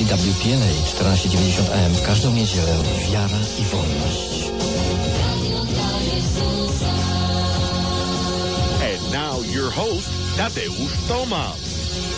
EWTN 1490 AM w każdą niedzielę. Wiara i wolność. And now your host, Tadeusz Tomasz.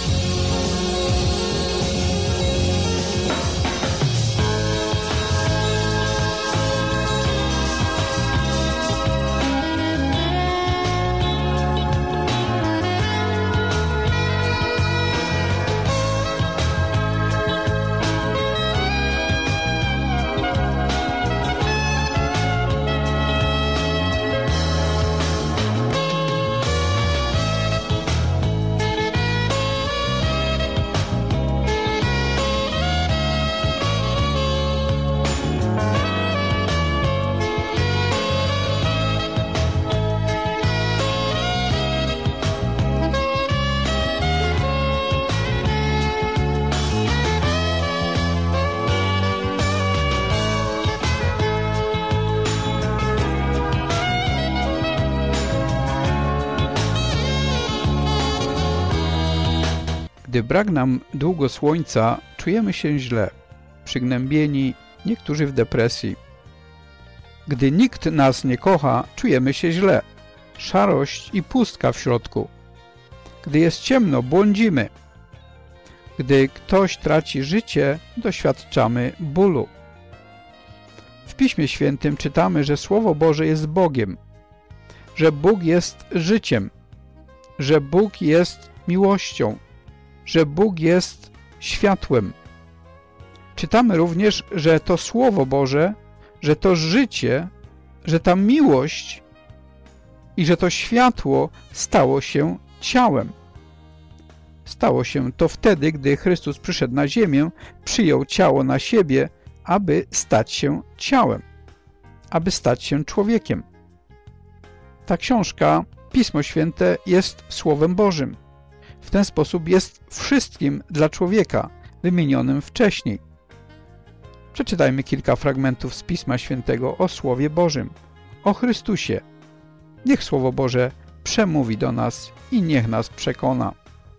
Gdy brak nam długo słońca, czujemy się źle, przygnębieni, niektórzy w depresji. Gdy nikt nas nie kocha, czujemy się źle, szarość i pustka w środku. Gdy jest ciemno, błądzimy. Gdy ktoś traci życie, doświadczamy bólu. W Piśmie Świętym czytamy, że Słowo Boże jest Bogiem, że Bóg jest życiem, że Bóg jest miłością, że Bóg jest światłem. Czytamy również, że to Słowo Boże, że to życie, że ta miłość i że to światło stało się ciałem. Stało się to wtedy, gdy Chrystus przyszedł na ziemię, przyjął ciało na siebie, aby stać się ciałem, aby stać się człowiekiem. Ta książka, Pismo Święte, jest Słowem Bożym. W ten sposób jest wszystkim dla człowieka, wymienionym wcześniej. Przeczytajmy kilka fragmentów z Pisma Świętego o Słowie Bożym, o Chrystusie. Niech Słowo Boże przemówi do nas i niech nas przekona.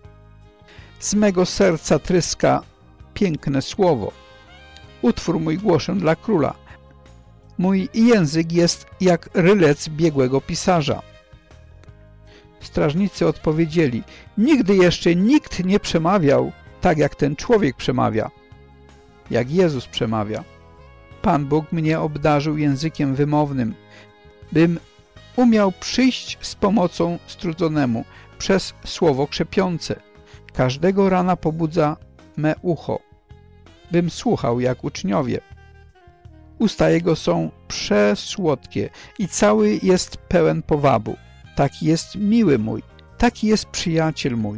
Z mego serca tryska piękne słowo. Utwór mój głoszę dla króla. Mój język jest jak rylec biegłego pisarza. Strażnicy odpowiedzieli: nigdy jeszcze nikt nie przemawiał tak, jak ten człowiek przemawia, jak Jezus przemawia. Pan Bóg mnie obdarzył językiem wymownym, bym umiał przyjść z pomocą strudzonemu przez słowo krzepiące. Każdego rana pobudza me ucho, bym słuchał jak uczniowie. Usta jego są przesłodkie i cały jest pełen powabu. Taki jest miły mój, taki jest przyjaciel mój.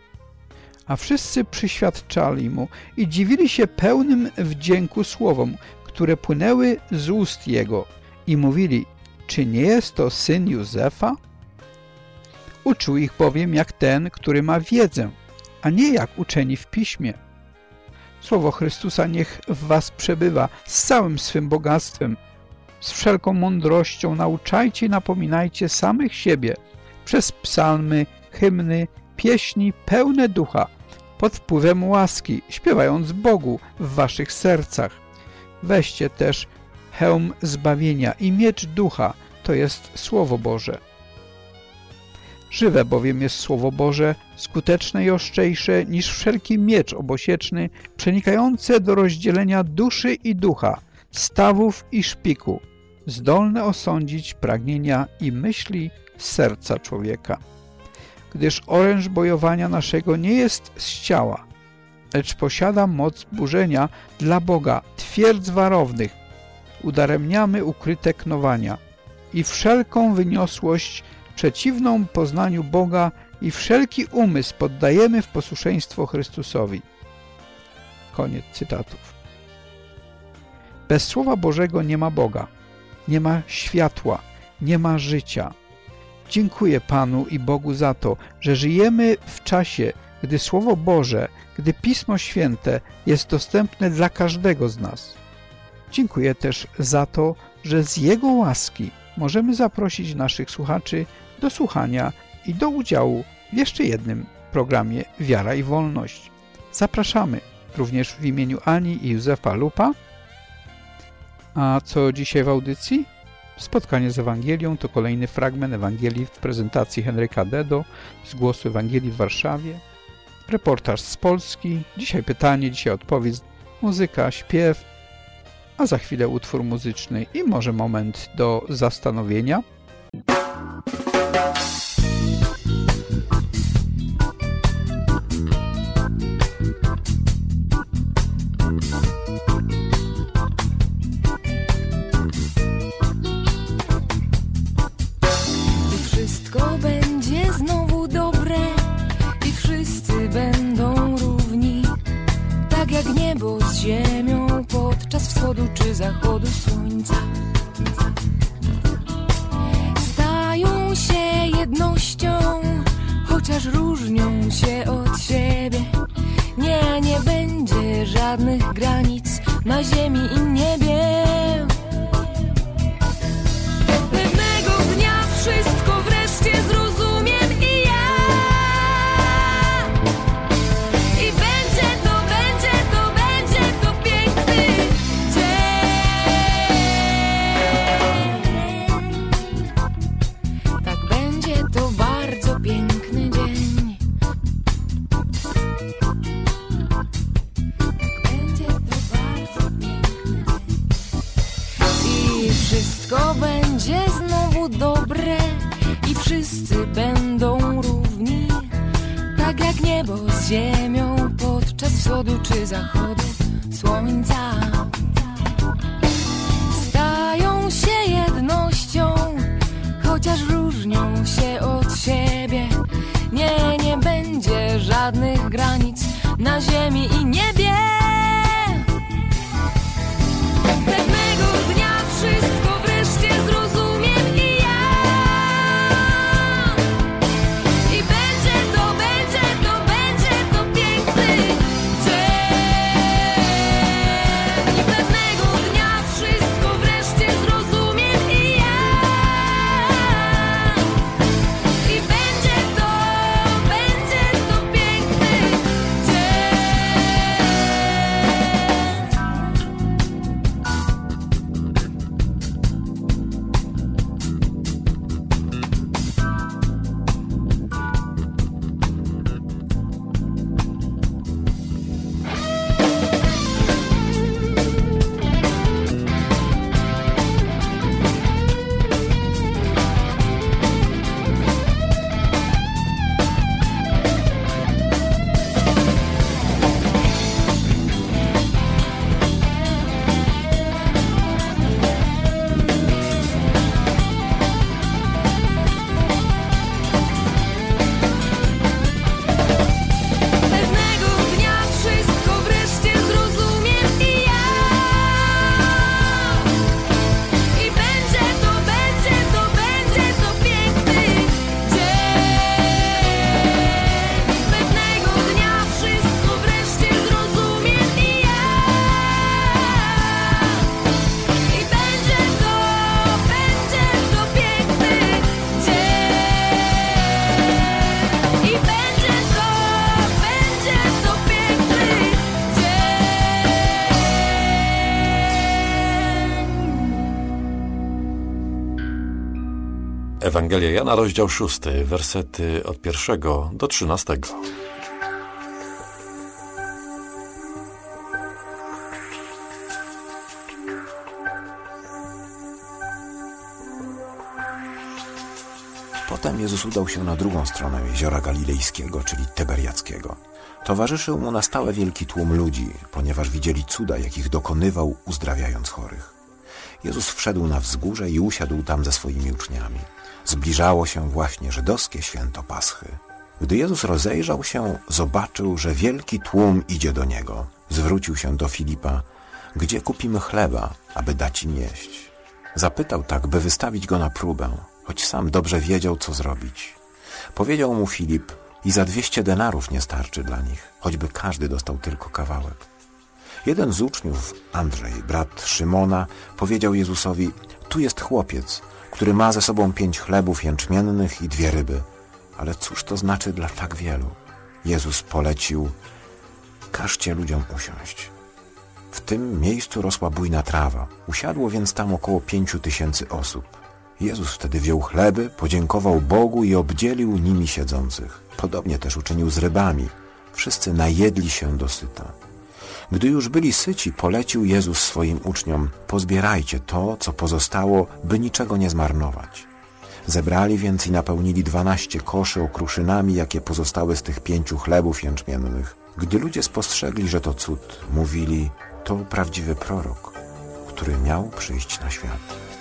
A wszyscy przyświadczali mu i dziwili się pełnym wdzięku słowom, które płynęły z ust jego i mówili: czy nie jest to syn Józefa? Uczył ich bowiem jak ten, który ma wiedzę, a nie jak uczeni w piśmie. Słowo Chrystusa niech w was przebywa z całym swym bogactwem. Z wszelką mądrością nauczajcie i napominajcie samych siebie przez psalmy, hymny, pieśni pełne ducha, pod wpływem łaski, śpiewając Bogu w waszych sercach. Weźcie też hełm zbawienia i miecz ducha, to jest Słowo Boże. Żywe bowiem jest Słowo Boże, skuteczne i ostrzejsze niż wszelki miecz obosieczny, przenikające do rozdzielenia duszy i ducha, stawów i szpiku, zdolne osądzić pragnienia i myśli serca człowieka. Gdyż oręż bojowania naszego nie jest z ciała, lecz posiada moc burzenia dla Boga twierdz warownych. Udaremniamy ukryte knowania i wszelką wyniosłość przeciwną poznaniu Boga i wszelki umysł poddajemy w posłuszeństwo Chrystusowi. Koniec cytatów. Bez Słowa Bożego nie ma Boga, nie ma światła, nie ma życia. Dziękuję Panu i Bogu za to, że żyjemy w czasie, gdy Słowo Boże, gdy Pismo Święte jest dostępne dla każdego z nas. Dziękuję też za to, że z Jego łaski możemy zaprosić naszych słuchaczy do słuchania i do udziału w jeszcze jednym programie Wiara i Wolność. Zapraszamy również w imieniu Ani i Józefa Lupa. A co dzisiaj w audycji? Spotkanie z Ewangelią to kolejny fragment Ewangelii w prezentacji Henryka Dedo z Głosu Ewangelii w Warszawie. Reportaż z Polski, dzisiaj pytanie, dzisiaj odpowiedź, muzyka, śpiew, a za chwilę utwór muzyczny i może moment do zastanowienia. Wszystko będzie znowu dobre i wszyscy będą równi, tak jak niebo z ziemią podczas wschodu czy zachodu słońca. Stają się jednością, chociaż różnią się od siebie. Nie będzie żadnych granic na ziemi i niebie. Pewnego dnia wszystko wreszcie zrozumiem i ja. I będzie to piękny dzień. Tak, będzie to bardzo piękny dzień. Będzie to bardzo piękny dzień. I wszystko będzie znowu dobre i wszyscy będą równi, tak jak niebo z ziemią podczas wschodu czy zachodu słońca. Stają się jednością, chociaż różnią się od siebie. Nie będzie żadnych granic na ziemi i niebie. Pewnego dnia wszystko wreszcie zrozumiem i ja. I będzie to piękny dzień. I pewnego dnia wszystko wreszcie zrozumiem i ja. I będzie to piękny dzień. Ewangelia Jana, rozdział 6, wersety od 1 do 13. Potem Jezus udał się na drugą stronę jeziora Galilejskiego, czyli Tyberiackiego. Towarzyszył mu na stałe wielki tłum ludzi, ponieważ widzieli cuda, jakich dokonywał, uzdrawiając chorych. Jezus wszedł na wzgórze i usiadł tam ze swoimi uczniami. Zbliżało się właśnie żydowskie święto Paschy. Gdy Jezus rozejrzał się, zobaczył, że wielki tłum idzie do Niego. Zwrócił się do Filipa: gdzie kupimy chleba, aby dać im jeść? Zapytał tak, by wystawić go na próbę, choć sam dobrze wiedział, co zrobić. Powiedział mu Filip: i za 200 denarów nie starczy dla nich, choćby każdy dostał tylko kawałek. Jeden z uczniów, Andrzej, brat Szymona, powiedział Jezusowi: tu jest chłopiec, który ma ze sobą 5 chlebów jęczmiennych i 2 ryby. Ale cóż to znaczy dla tak wielu? Jezus polecił: każcie ludziom usiąść. W tym miejscu rosła bujna trawa. Usiadło więc tam około 5000 osób. Jezus wtedy wziął chleby, podziękował Bogu i obdzielił nimi siedzących. Podobnie też uczynił z rybami. Wszyscy najedli się dosyta. Gdy już byli syci, polecił Jezus swoim uczniom: pozbierajcie to, co pozostało, by niczego nie zmarnować. Zebrali więc i napełnili 12 koszy okruszynami, jakie pozostały z tych 5 chlebów jęczmiennych. Gdy ludzie spostrzegli, że to cud, mówili: to prawdziwy prorok, który miał przyjść na świat.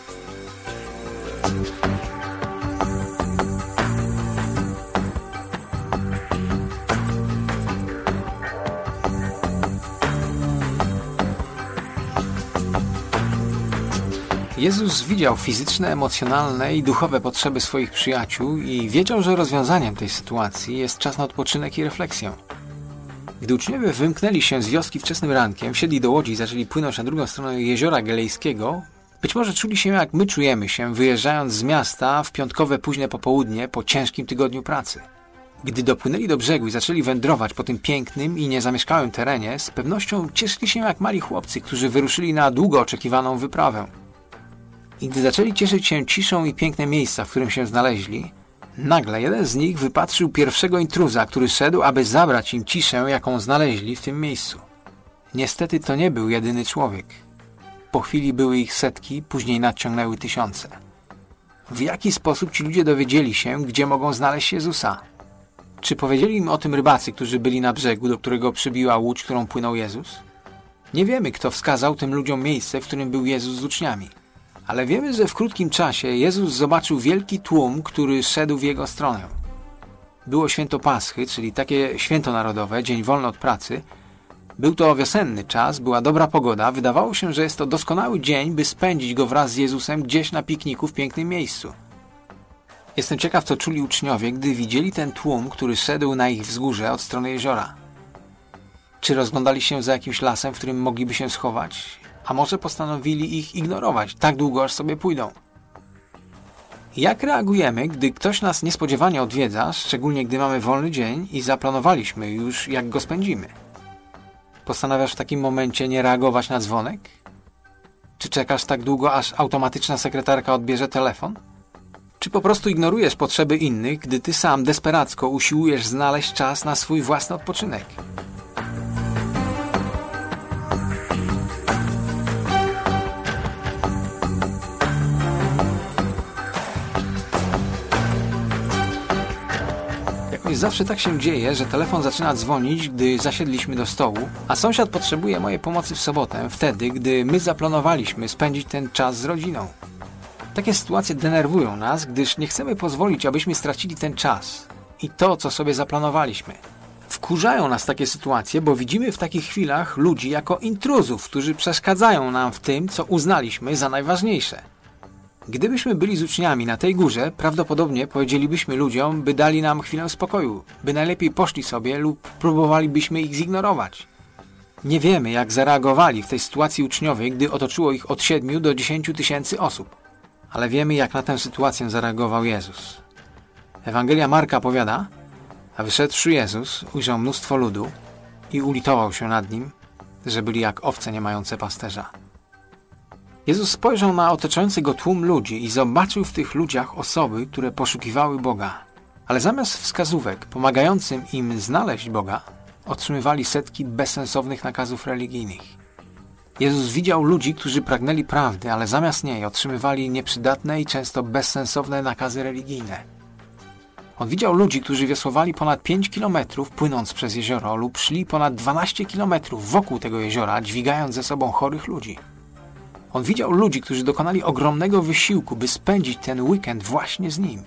Jezus widział fizyczne, emocjonalne i duchowe potrzeby swoich przyjaciół i wiedział, że rozwiązaniem tej sytuacji jest czas na odpoczynek i refleksję. Gdy uczniowie wymknęli się z wioski wczesnym rankiem, wsiedli do łodzi i zaczęli płynąć na drugą stronę jeziora Galilejskiego, być może czuli się jak my czujemy się, wyjeżdżając z miasta w piątkowe późne popołudnie po ciężkim tygodniu pracy. Gdy dopłynęli do brzegu i zaczęli wędrować po tym pięknym i niezamieszkałym terenie, z pewnością cieszyli się jak mali chłopcy, którzy wyruszyli na długo oczekiwaną wyprawę. I gdy zaczęli cieszyć się ciszą i piękne miejsca, w którym się znaleźli, nagle jeden z nich wypatrzył pierwszego intruza, który szedł, aby zabrać im ciszę, jaką znaleźli w tym miejscu. Niestety to nie był jedyny człowiek. Po chwili były ich setki, później nadciągnęły tysiące. W jaki sposób ci ludzie dowiedzieli się, gdzie mogą znaleźć Jezusa? Czy powiedzieli im o tym rybacy, którzy byli na brzegu, do którego przybiła łódź, którą płynął Jezus? Nie wiemy, kto wskazał tym ludziom miejsce, w którym był Jezus z uczniami. Ale wiemy, że w krótkim czasie Jezus zobaczył wielki tłum, który szedł w jego stronę. Było święto Paschy, czyli takie święto narodowe, dzień wolny od pracy. Był to wiosenny czas, była dobra pogoda. Wydawało się, że jest to doskonały dzień, by spędzić go wraz z Jezusem gdzieś na pikniku w pięknym miejscu. Jestem ciekaw, co czuli uczniowie, gdy widzieli ten tłum, który szedł na ich wzgórze od strony jeziora. Czy rozglądali się za jakimś lasem, w którym mogliby się schować? A może postanowili ich ignorować, tak długo, aż sobie pójdą? Jak reagujemy, gdy ktoś nas niespodziewanie odwiedza, szczególnie gdy mamy wolny dzień i zaplanowaliśmy już, jak go spędzimy? Postanawiasz w takim momencie nie reagować na dzwonek? Czy czekasz tak długo, aż automatyczna sekretarka odbierze telefon? Czy po prostu ignorujesz potrzeby innych, gdy ty sam desperacko usiłujesz znaleźć czas na swój własny odpoczynek? Zawsze tak się dzieje, że telefon zaczyna dzwonić, gdy zasiedliśmy do stołu, a sąsiad potrzebuje mojej pomocy w sobotę, wtedy, gdy my zaplanowaliśmy spędzić ten czas z rodziną. Takie sytuacje denerwują nas, gdyż nie chcemy pozwolić, abyśmy stracili ten czas i to, co sobie zaplanowaliśmy. Wkurzają nas takie sytuacje, bo widzimy w takich chwilach ludzi jako intruzów, którzy przeszkadzają nam w tym, co uznaliśmy za najważniejsze. Gdybyśmy byli z uczniami na tej górze, prawdopodobnie powiedzielibyśmy ludziom, by dali nam chwilę spokoju, by najlepiej poszli sobie lub próbowalibyśmy ich zignorować. Nie wiemy, jak zareagowali w tej sytuacji uczniowie, gdy otoczyło ich od 7 do 10 tysięcy osób. Ale wiemy, jak na tę sytuację zareagował Jezus. Ewangelia Marka powiada: a wyszedłszy Jezus, ujrzał mnóstwo ludu i ulitował się nad nim, że byli jak owce nie mające pasterza. Jezus spojrzał na otaczający go tłum ludzi i zobaczył w tych ludziach osoby, które poszukiwały Boga. Ale zamiast wskazówek pomagającym im znaleźć Boga, otrzymywali setki bezsensownych nakazów religijnych. Jezus widział ludzi, którzy pragnęli prawdy, ale zamiast niej otrzymywali nieprzydatne i często bezsensowne nakazy religijne. On widział ludzi, którzy wiosłowali ponad 5 kilometrów płynąc przez jezioro lub szli ponad 12 kilometrów wokół tego jeziora, dźwigając ze sobą chorych ludzi. On widział ludzi, którzy dokonali ogromnego wysiłku, by spędzić ten weekend właśnie z Nim.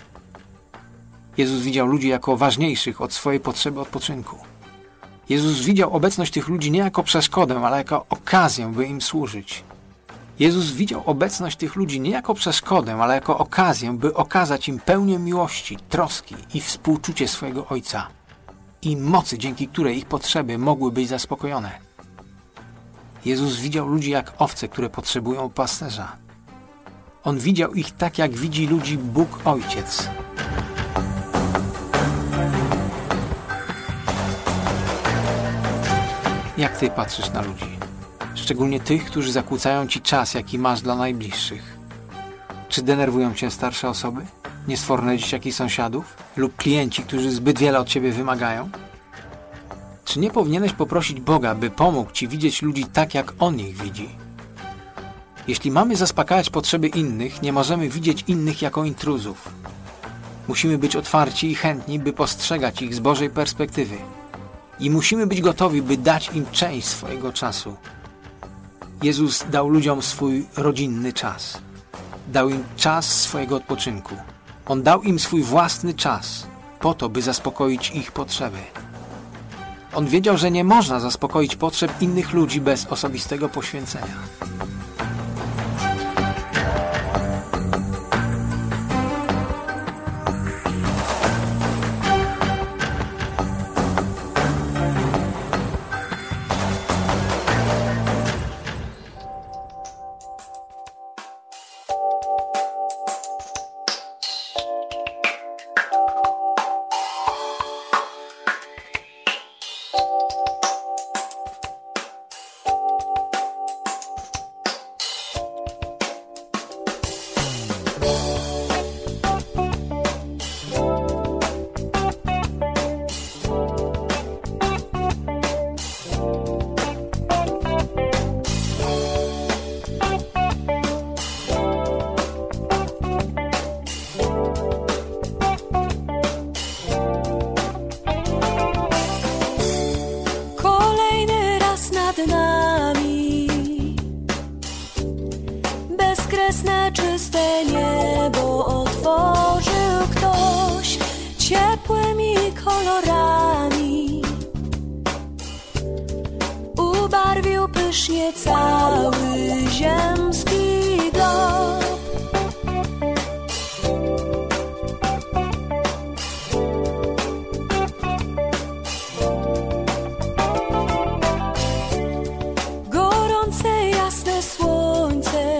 Jezus widział ludzi jako ważniejszych od swojej potrzeby odpoczynku. Jezus widział obecność tych ludzi nie jako przeszkodę, ale jako okazję, by im służyć. Jezus widział obecność tych ludzi nie jako przeszkodę, ale jako okazję, by okazać im pełnię miłości, troski i współczucie swojego Ojca i mocy, dzięki której ich potrzeby mogły być zaspokojone. Jezus widział ludzi jak owce, które potrzebują pasterza. On widział ich tak, jak widzi ludzi Bóg Ojciec. Jak ty patrzysz na ludzi? Szczególnie tych, którzy zakłócają ci czas, jaki masz dla najbliższych. Czy denerwują cię starsze osoby? Niesforne dzieciaki sąsiadów? Lub klienci, którzy zbyt wiele od ciebie wymagają? Czy nie powinieneś poprosić Boga, by pomógł ci widzieć ludzi tak, jak On ich widzi? Jeśli mamy zaspokajać potrzeby innych, nie możemy widzieć innych jako intruzów. Musimy być otwarci i chętni, by postrzegać ich z Bożej perspektywy. I musimy być gotowi, by dać im część swojego czasu. Jezus dał ludziom swój rodzinny czas. Dał im czas swojego odpoczynku. On dał im swój własny czas, po to, by zaspokoić ich potrzeby. On wiedział, że nie można zaspokoić potrzeb innych ludzi bez osobistego poświęcenia. Bezkresne, czyste niebo otworzył ktoś ciepłymi kolorami. Ubarwił pysznie cały ziemski glob. Gorące, jasne słońce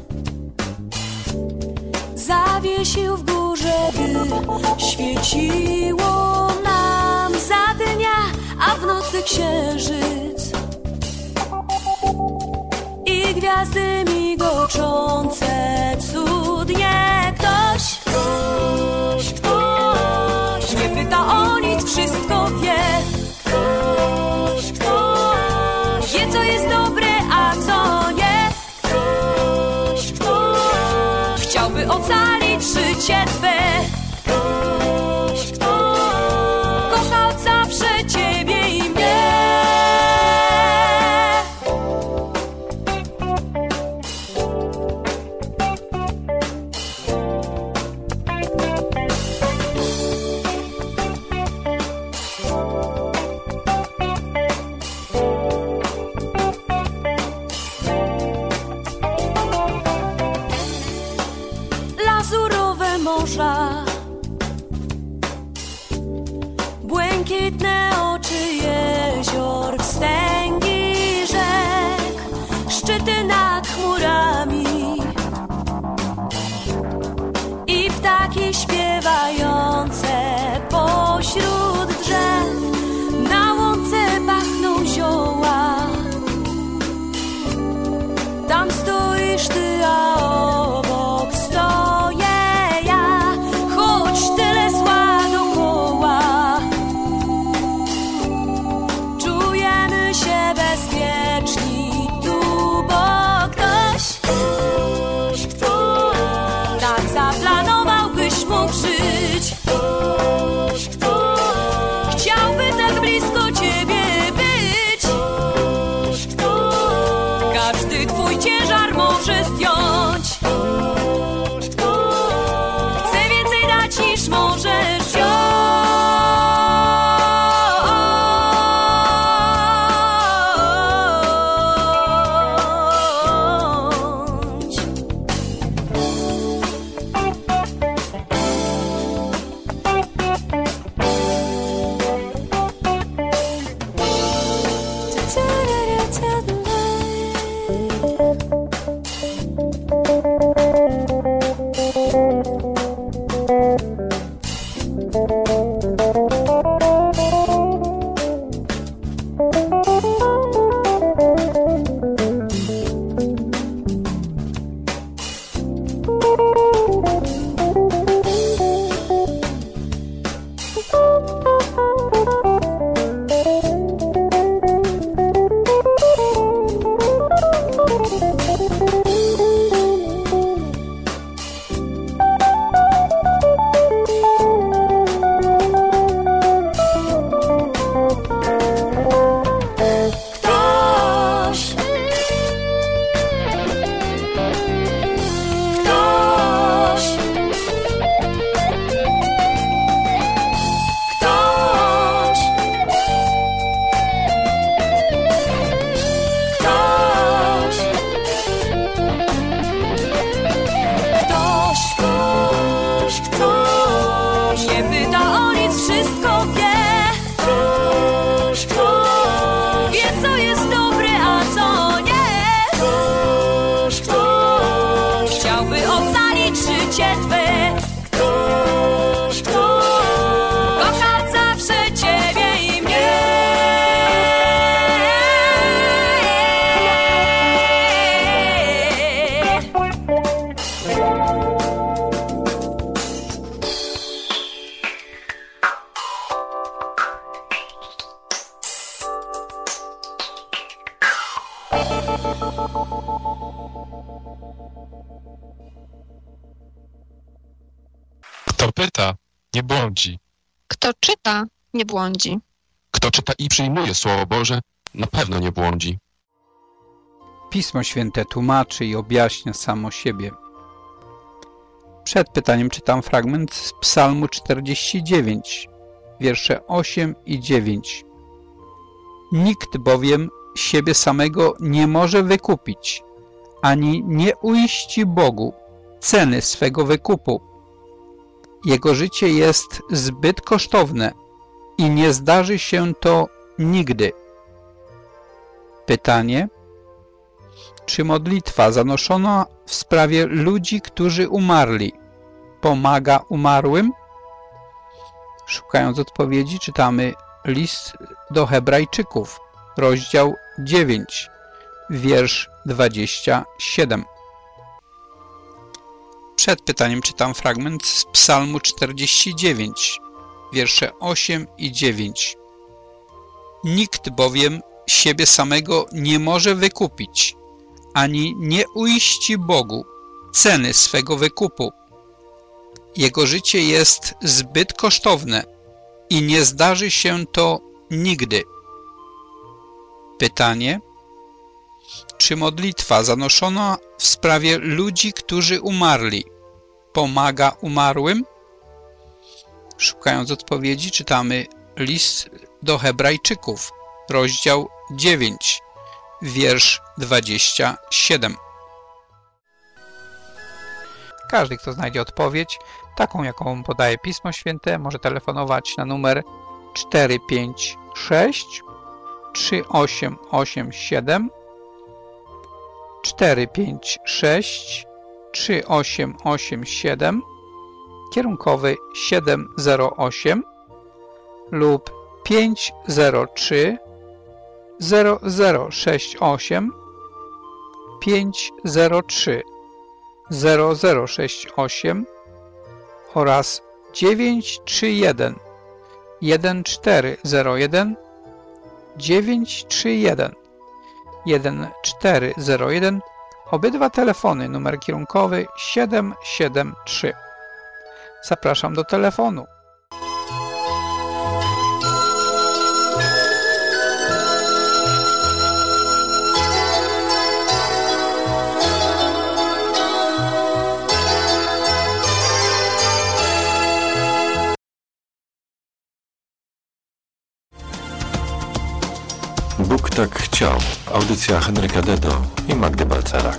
zawiesił w górze, by świeciło nam za dnia, a w nocy księżyc i gwiazdy migoczące cudnie. Ktoś nie pyta o nic, wszystko wie. Ktoś wie, co jest dobre, a co nie. Ktoś chciałby ocalić życie twe. Ktoś kochał zawsze ciebie i mnie. Lazurowe morza, błękitne oczy jezior, wstęgi rzek, szczyty nad chmurami i ptaki śpiewające pośród drzew. Na łące pachną zioła, tam stoisz ty, a obok stoję ja. Choć tyle zła dokoła, czujemy się bezpieczni tu, bo ktoś pyta, nie błądzi. Kto czyta, nie błądzi. Kto czyta i przyjmuje Słowo Boże, na pewno nie błądzi. Pismo Święte tłumaczy i objaśnia samo siebie. Przed pytaniem czytam fragment z Psalmu 49, wiersze 8 i 9. Nikt bowiem siebie samego nie może wykupić, ani nie uiści Bogu ceny swego wykupu. Jego życie jest zbyt kosztowne i nie zdarzy się to nigdy. Pytanie: czy modlitwa zanoszona w sprawie ludzi, którzy umarli, pomaga umarłym? Szukając odpowiedzi, czytamy list do Hebrajczyków, rozdział 9, wiersz 27. Przed pytaniem czytam fragment z Psalmu 49, wiersze 8 i 9. Nikt bowiem siebie samego nie może wykupić, ani nie uiści Bogu ceny swego wykupu. Jego życie jest zbyt kosztowne i nie zdarzy się to nigdy. Pytanie: czy modlitwa zanoszona w sprawie ludzi, którzy umarli, pomaga umarłym? Szukając odpowiedzi, czytamy list do Hebrajczyków, rozdział 9, wiersz 27. Każdy, kto znajdzie odpowiedź, taką jaką podaje Pismo Święte, może telefonować na numer 456 3887 456 3887 kierunkowy 708 lub 503 0068 503 0068 oraz 931 1401 931 1401. Obydwa telefony, numer kierunkowy 773. Zapraszam do telefonu. Bóg tak chciał. Audycja Henryka Dedo i Magdy Balcerak.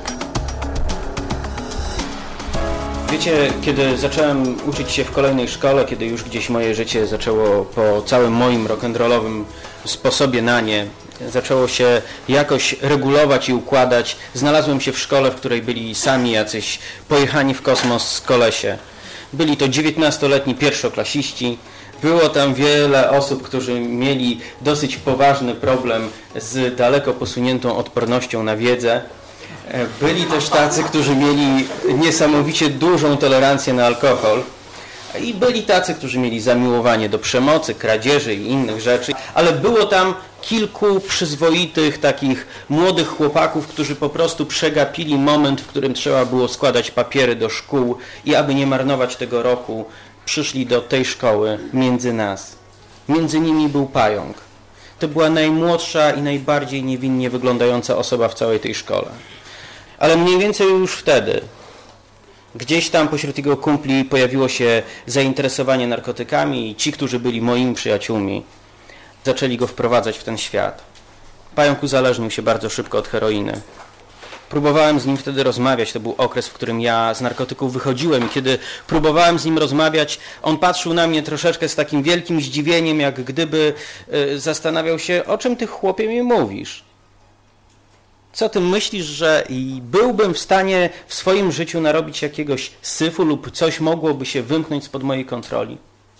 Wiecie, kiedy zacząłem uczyć się w kolejnej szkole, kiedy już gdzieś moje życie zaczęło po całym moim rock'n'rollowym sposobie na nie, zaczęło się jakoś regulować i układać, znalazłem się w szkole, w której byli sami jacyś pojechani w kosmos kolesie. Byli to 19-letni pierwszoklasiści. Było tam wiele osób, którzy mieli dosyć poważny problem z daleko posuniętą odpornością na wiedzę. Byli też tacy, którzy mieli niesamowicie dużą tolerancję na alkohol. I byli tacy, którzy mieli zamiłowanie do przemocy, kradzieży i innych rzeczy. Ale było tam kilku przyzwoitych takich młodych chłopaków, którzy po prostu przegapili moment, w którym trzeba było składać papiery do szkół i aby nie marnować tego roku, przyszli do tej szkoły między nas. Między nimi był pająk. To była najmłodsza i najbardziej niewinnie wyglądająca osoba w całej tej szkole. Ale mniej więcej już wtedy, gdzieś tam pośród jego kumpli pojawiło się zainteresowanie narkotykami i ci, którzy byli moimi przyjaciółmi, zaczęli go wprowadzać w ten świat. Pająk uzależnił się bardzo szybko od heroiny. Próbowałem z nim wtedy rozmawiać, to był okres, w którym ja z narkotyków wychodziłem i kiedy próbowałem z nim rozmawiać, on patrzył na mnie troszeczkę z takim wielkim zdziwieniem, jak gdyby zastanawiał się, o czym ty, chłopie, mi mówisz? Co ty myślisz, że byłbym w stanie w swoim życiu narobić jakiegoś syfu lub coś mogłoby się wymknąć spod mojej kontroli?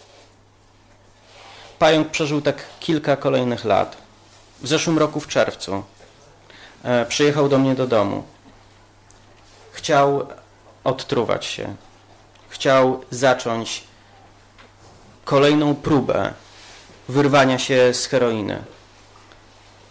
Pająk przeżył tak kilka kolejnych lat. W zeszłym roku w czerwcu przyjechał do mnie do domu. Chciał odtruwać się. Chciał zacząć kolejną próbę wyrwania się z heroiny.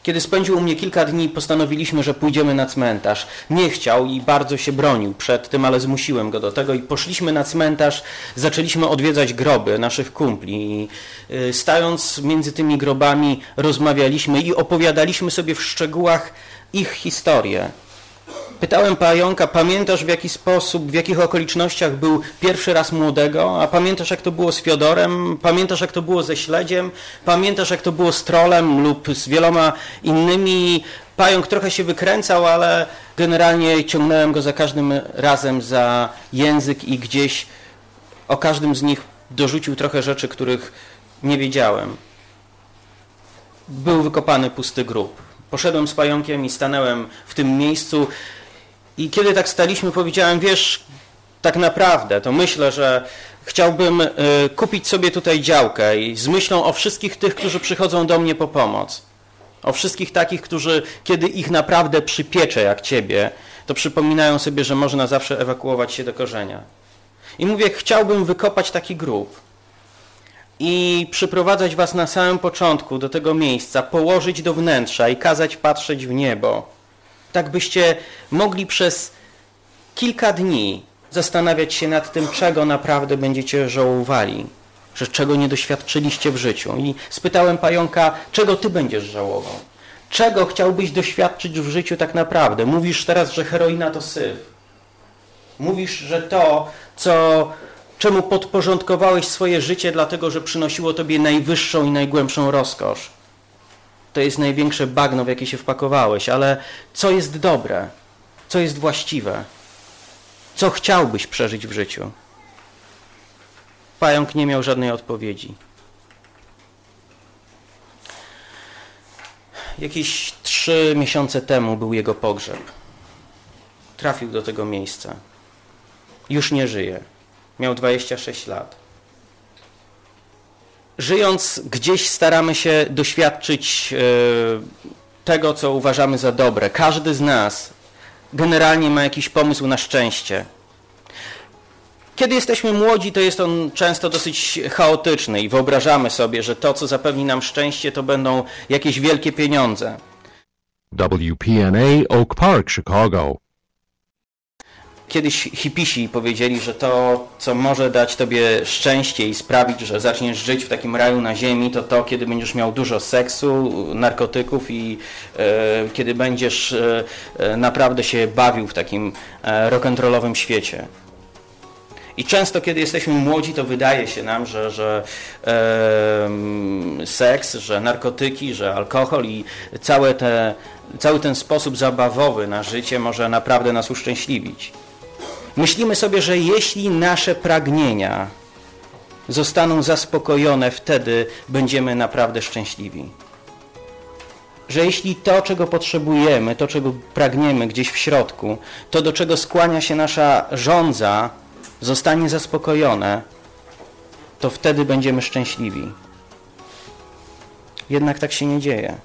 Kiedy spędził u mnie kilka dni, postanowiliśmy, że pójdziemy na cmentarz. Nie chciał i bardzo się bronił przed tym, ale zmusiłem go do tego i poszliśmy na cmentarz, zaczęliśmy odwiedzać groby naszych kumpli. I stając między tymi grobami rozmawialiśmy i opowiadaliśmy sobie w szczegółach ich historię. Pytałem pająka, pamiętasz w jaki sposób, w jakich okolicznościach był pierwszy raz młodego, a pamiętasz jak to było z Fiodorem, pamiętasz jak to było ze Śledziem, pamiętasz jak to było z Trolem lub z wieloma innymi. Pająk trochę się wykręcał, ale generalnie ciągnąłem go za każdym razem za język i gdzieś o każdym z nich dorzucił trochę rzeczy, których nie wiedziałem. Był wykopany pusty grób. Poszedłem z pająkiem i stanąłem w tym miejscu i kiedy tak staliśmy, powiedziałem, wiesz, tak naprawdę to myślę, że chciałbym kupić sobie tutaj działkę i z myślą o wszystkich tych, którzy przychodzą do mnie po pomoc. O wszystkich takich, którzy, kiedy ich naprawdę przypieczę jak ciebie, to przypominają sobie, że można zawsze ewakuować się do korzenia. I mówię, chciałbym wykopać taki grób i przyprowadzać was na samym początku do tego miejsca, położyć do wnętrza i kazać patrzeć w niebo. Tak byście mogli przez kilka dni zastanawiać się nad tym, czego naprawdę będziecie żałowali, że czego nie doświadczyliście w życiu. I spytałem pająka, czego ty będziesz żałował? Czego chciałbyś doświadczyć w życiu tak naprawdę? Mówisz teraz, że heroina to syf. Mówisz, że to, czemu podporządkowałeś swoje życie, dlatego że przynosiło tobie najwyższą i najgłębszą rozkosz. To jest największe bagno, w jakie się wpakowałeś, ale co jest dobre? Co jest właściwe? Co chciałbyś przeżyć w życiu? Pająk nie miał żadnej odpowiedzi. Jakieś 3 miesiące temu był jego pogrzeb. Trafił do tego miejsca. Już nie żyje. Miał 26 lat. Żyjąc gdzieś staramy się doświadczyć tego, co uważamy za dobre. Każdy z nas generalnie ma jakiś pomysł na szczęście. Kiedy jesteśmy młodzi, to jest on często dosyć chaotyczny i wyobrażamy sobie, że to, co zapewni nam szczęście, to będą jakieś wielkie pieniądze. WPNA Oak Park, Chicago. Kiedyś hipisi powiedzieli, że to, co może dać tobie szczęście i sprawić, że zaczniesz żyć w takim raju na ziemi, to kiedy będziesz miał dużo seksu, narkotyków i kiedy będziesz naprawdę się bawił w takim rock'n'rollowym świecie. I często, kiedy jesteśmy młodzi, to wydaje się nam, że seks, że narkotyki, że alkohol i cały ten sposób zabawowy na życie może naprawdę nas uszczęśliwić. Myślimy sobie, że jeśli nasze pragnienia zostaną zaspokojone, wtedy będziemy naprawdę szczęśliwi. Że jeśli to, czego potrzebujemy, to, czego pragniemy gdzieś w środku, to, do czego skłania się nasza żądza, zostanie zaspokojone, to wtedy będziemy szczęśliwi. Jednak tak się nie dzieje.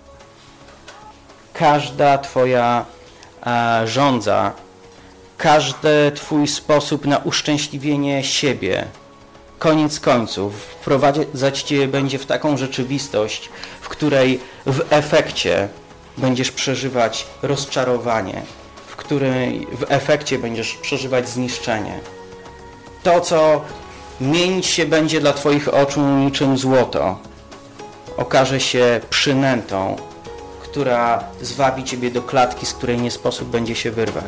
Każda twoja żądza, każdy twój sposób na uszczęśliwienie siebie, koniec końców, wprowadzać cię będzie w taką rzeczywistość, w której w efekcie będziesz przeżywać rozczarowanie, w której w efekcie będziesz przeżywać zniszczenie. To, co mienić się będzie dla twoich oczu niczym złoto, okaże się przynętą, która zwabi ciebie do klatki, z której nie sposób będzie się wyrwać.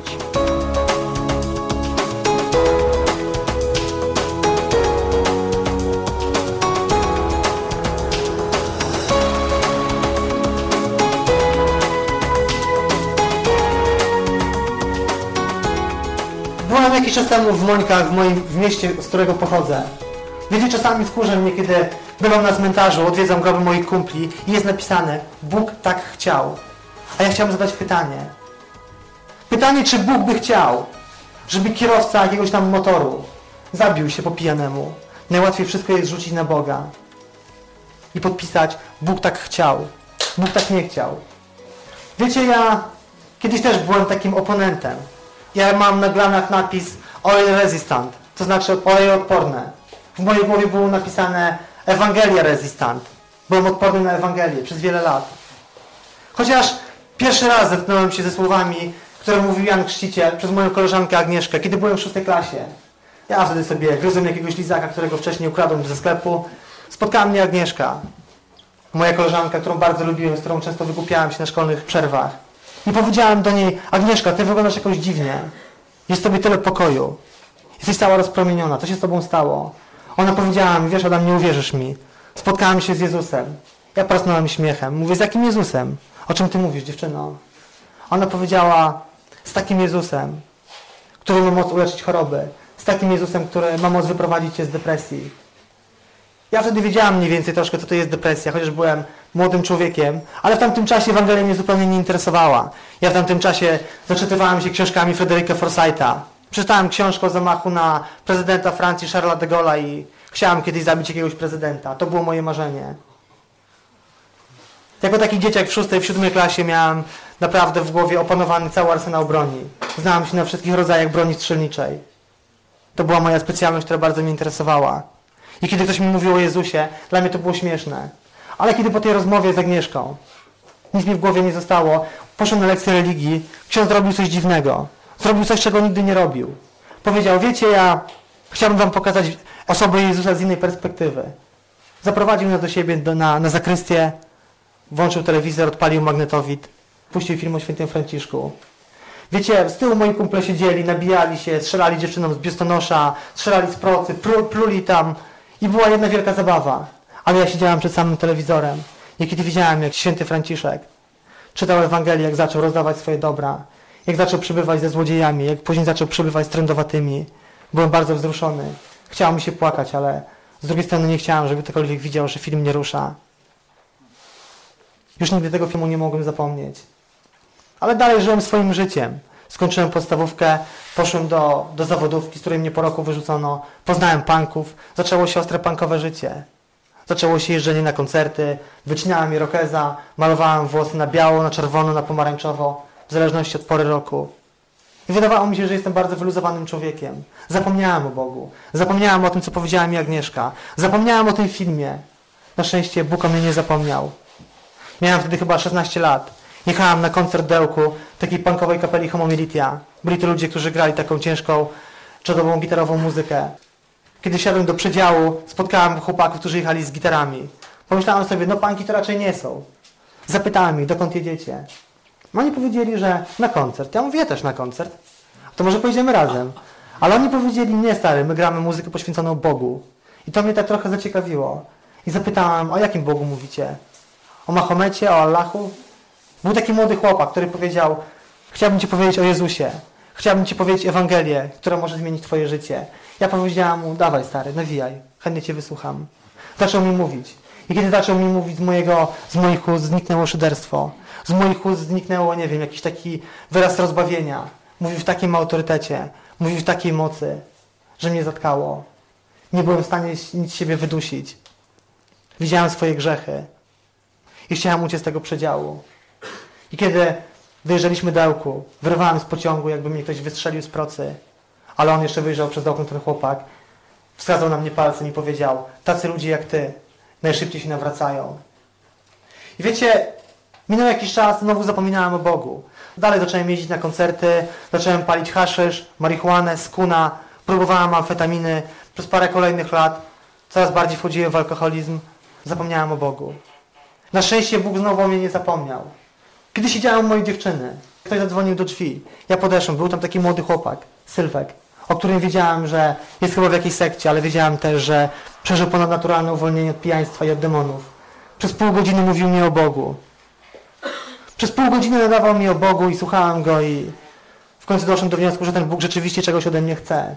Byłem jakiś czas temu w Mońkach, w mieście, z którego pochodzę. Wiecie, czasami wkurza mnie, kiedy bywam na cmentarzu, odwiedzam groby moich kumpli i jest napisane: Bóg tak chciał. A ja chciałem zadać pytanie. Pytanie, czy Bóg by chciał, żeby kierowca jakiegoś tam motoru zabił się po pijanemu. Najłatwiej wszystko jest rzucić na Boga i podpisać: Bóg tak chciał. Bóg tak nie chciał. Wiecie, ja kiedyś też byłem takim oponentem. Ja mam na glanach napis oil resistant, to znaczy olejoodporne. W mojej głowie było napisane Ewangelia resistant. Byłem odporny na Ewangelię przez wiele lat. Chociaż pierwszy raz zetknąłem się ze słowami, które mówił Jan Chrzciciel przez moją koleżankę Agnieszkę, kiedy byłem w 6. klasie. Ja wtedy sobie gryzłem jakiegoś lizaka, którego wcześniej ukradłem ze sklepu. Spotkała mnie Agnieszka, moja koleżanka, którą bardzo lubiłem, z którą często wygłupiałem się na szkolnych przerwach. I powiedziałem do niej: Agnieszka, ty wyglądasz jakoś dziwnie. Jest w tobie tyle pokoju. Jesteś cała rozpromieniona. Co się z tobą stało? Ona powiedziała mi: wiesz, Adam, nie uwierzysz mi. Spotkałem się z Jezusem. Ja prasnąłem śmiechem. Mówię: z jakim Jezusem? O czym ty mówisz, dziewczyno? Ona powiedziała: z takim Jezusem, który ma moc uleczyć choroby. Z takim Jezusem, który ma moc wyprowadzić cię z depresji. Ja wtedy wiedziałam mniej więcej troszkę, co to jest depresja, chociaż byłem młodym człowiekiem, ale w tamtym czasie Ewangelia mnie zupełnie nie interesowała. Ja w tamtym czasie zaczytywałem się książkami Fryderyka Forsytha. Przeczytałem książkę o zamachu na prezydenta Francji Charlesa de Gaulle'a i chciałem kiedyś zabić jakiegoś prezydenta. To było moje marzenie. Jako taki dzieciak w 6. i w 7. klasie miałem naprawdę w głowie opanowany cały arsenał broni. Znałem się na wszystkich rodzajach broni strzelniczej. To była moja specjalność, która bardzo mnie interesowała. I kiedy ktoś mi mówił o Jezusie, dla mnie to było śmieszne. Ale kiedy po tej rozmowie z Agnieszką nic mi w głowie nie zostało, poszedłem na lekcję religii, ksiądz zrobił coś dziwnego. Zrobił coś, czego nigdy nie robił. Powiedział: wiecie, ja chciałbym wam pokazać osobę Jezusa z innej perspektywy. Zaprowadził nas do siebie na zakrystię, włączył telewizor, odpalił magnetowid, puścił film o świętym Franciszku. Wiecie, z tyłu moi kumple siedzieli, nabijali się, strzelali dziewczynom z biustonosza, strzelali z procy, pluli tam i była jedna wielka zabawa. Ale ja siedziałem przed samym telewizorem i kiedy widziałem, jak święty Franciszek czytał Ewangelię, jak zaczął rozdawać swoje dobra, jak zaczął przybywać ze złodziejami, jak później zaczął przybywać z trędowatymi, byłem bardzo wzruszony. Chciało mi się płakać, ale z drugiej strony nie chciałem, żeby ktokolwiek widział, że film nie rusza. Już nigdy tego filmu nie mogłem zapomnieć. Ale dalej żyłem swoim życiem. Skończyłem podstawówkę, poszłem do zawodówki, z której mnie po roku wyrzucono. Poznałem punków. Zaczęło się ostre punkowe życie. Zaczęło się jeżdżenie na koncerty, wycinałem irokeza, malowałem włosy na biało, na czerwono, na pomarańczowo, w zależności od pory roku. I wydawało mi się, że jestem bardzo wyluzowanym człowiekiem. Zapomniałem o Bogu. Zapomniałem o tym, co powiedziała mi Agnieszka. Zapomniałem o tym filmie. Na szczęście Bóg o mnie nie zapomniał. Miałem wtedy chyba 16 lat. Jechałem na koncert Dełku, takiej punkowej kapeli Homo Militia. Byli to ludzie, którzy grali taką ciężką, czadową, gitarową muzykę. Kiedy wsiadłem do przedziału, spotkałem chłopaków, którzy jechali z gitarami. Pomyślałem sobie: no punki to raczej nie są. Zapytałem ich: dokąd jedziecie? No oni powiedzieli, że na koncert. Ja mówię: ja też na koncert. To może pojedziemy razem. Ale oni powiedzieli: nie stary, my gramy muzykę poświęconą Bogu. I to mnie tak trochę zaciekawiło. I zapytałem: o jakim Bogu mówicie? O Mahomecie, o Allahu? Był taki młody chłopak, który powiedział: chciałbym ci powiedzieć o Jezusie. Chciałbym ci powiedzieć Ewangelię, która może zmienić twoje życie. Ja powiedziałam mu: dawaj stary, nawijaj, chętnie cię wysłucham. Zaczął mi mówić. I kiedy zaczął mi mówić, z moich ust zniknęło szyderstwo. Z moich ust zniknęło, nie wiem, jakiś taki wyraz rozbawienia. Mówił w takim autorytecie, mówił w takiej mocy, że mnie zatkało. Nie byłem w stanie nic z siebie wydusić. Widziałem swoje grzechy i chciałem uciec z tego przedziału. I kiedy wyjeżdżaliśmy do Ełku, wyrwałem z pociągu, jakby mnie ktoś wystrzelił z procy, ale on jeszcze wyjrzał przez okno, ten chłopak, wskazał na mnie palcem i powiedział: tacy ludzie jak ty najszybciej się nawracają. I wiecie, minął jakiś czas, znowu zapominałem o Bogu. Dalej zacząłem jeździć na koncerty, zacząłem palić haszysz, marihuanę, skuna, próbowałem amfetaminy. Przez parę kolejnych lat coraz bardziej wchodziłem w alkoholizm. Zapomniałem o Bogu. Na szczęście Bóg znowu o mnie nie zapomniał. Kiedy siedziałem u mojej dziewczyny, ktoś zadzwonił do drzwi. Ja podeszłem, był tam taki młody chłopak, Sylwek, o którym wiedziałem, że jest chyba w jakiejś sekcie, ale wiedziałem też, że przeżył ponadnaturalne uwolnienie od pijaństwa i od demonów. Przez pół godziny mówił mi o Bogu. Przez pół godziny nadawał mi o Bogu i słuchałem go i w końcu doszedłem do wniosku, że ten Bóg rzeczywiście czegoś ode mnie chce.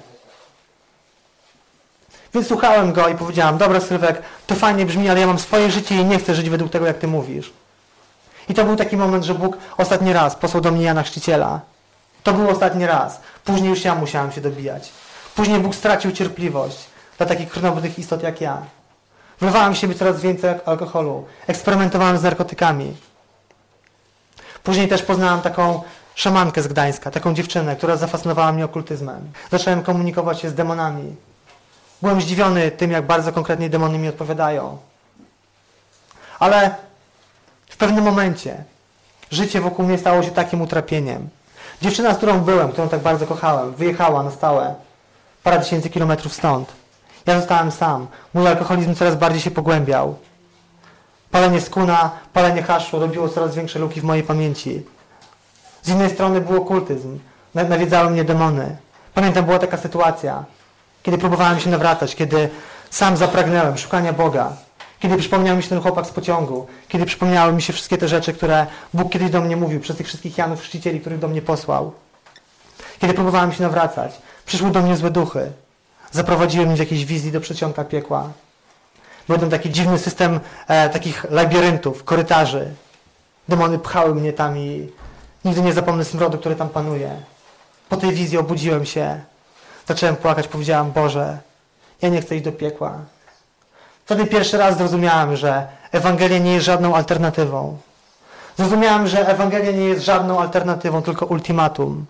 Więc słuchałem go i powiedziałem: dobra Sylwek, to fajnie brzmi, ale ja mam swoje życie i nie chcę żyć według tego, jak ty mówisz. I to był taki moment, że Bóg ostatni raz posłał do mnie Jana Chrzciciela. To był ostatni raz. Później już ja musiałem się dobijać. Później Bóg stracił cierpliwość dla takich krnobnych istot jak ja. Wlewałem w siebie coraz więcej alkoholu. Eksperymentowałem z narkotykami. Później też poznałem taką szamankę z Gdańska, taką dziewczynę, która zafascynowała mnie okultyzmem. Zacząłem komunikować się z demonami. Byłem zdziwiony tym, jak bardzo konkretnie demony mi odpowiadają. Ale w pewnym momencie Życie wokół mnie stało się takim utrapieniem. Dziewczyna, z którą byłem, którą tak bardzo kochałem, wyjechała na stałe parę tysięcy kilometrów stąd. Ja zostałem sam. Mój alkoholizm coraz bardziej się pogłębiał. Palenie skuna, palenie haszu robiło coraz większe luki w mojej pamięci. Z innej strony był okultyzm. Nawiedzały mnie demony. Pamiętam, była taka sytuacja, kiedy próbowałem się nawracać, kiedy sam zapragnąłem szukania Boga, kiedy przypomniał mi się ten chłopak z pociągu, kiedy przypomniały mi się wszystkie te rzeczy, które Bóg kiedyś do mnie mówił przez tych wszystkich Janów Chrzcicieli, których do mnie posłał. Kiedy próbowałem się nawracać, przyszły do mnie złe duchy. Zaprowadziły mnie w jakiejś wizji do przedsionka piekła. Był tam taki dziwny system takich labiryntów, korytarzy. Demony pchały mnie tam i nigdy nie zapomnę smrodu, który tam panuje. Po tej wizji obudziłem się. Zacząłem płakać, powiedziałem: Boże, ja nie chcę iść do piekła. Wtedy pierwszy raz zrozumiałem, że Ewangelia nie jest żadną alternatywą. Zrozumiałem, że Ewangelia nie jest żadną alternatywą, tylko ultimatum.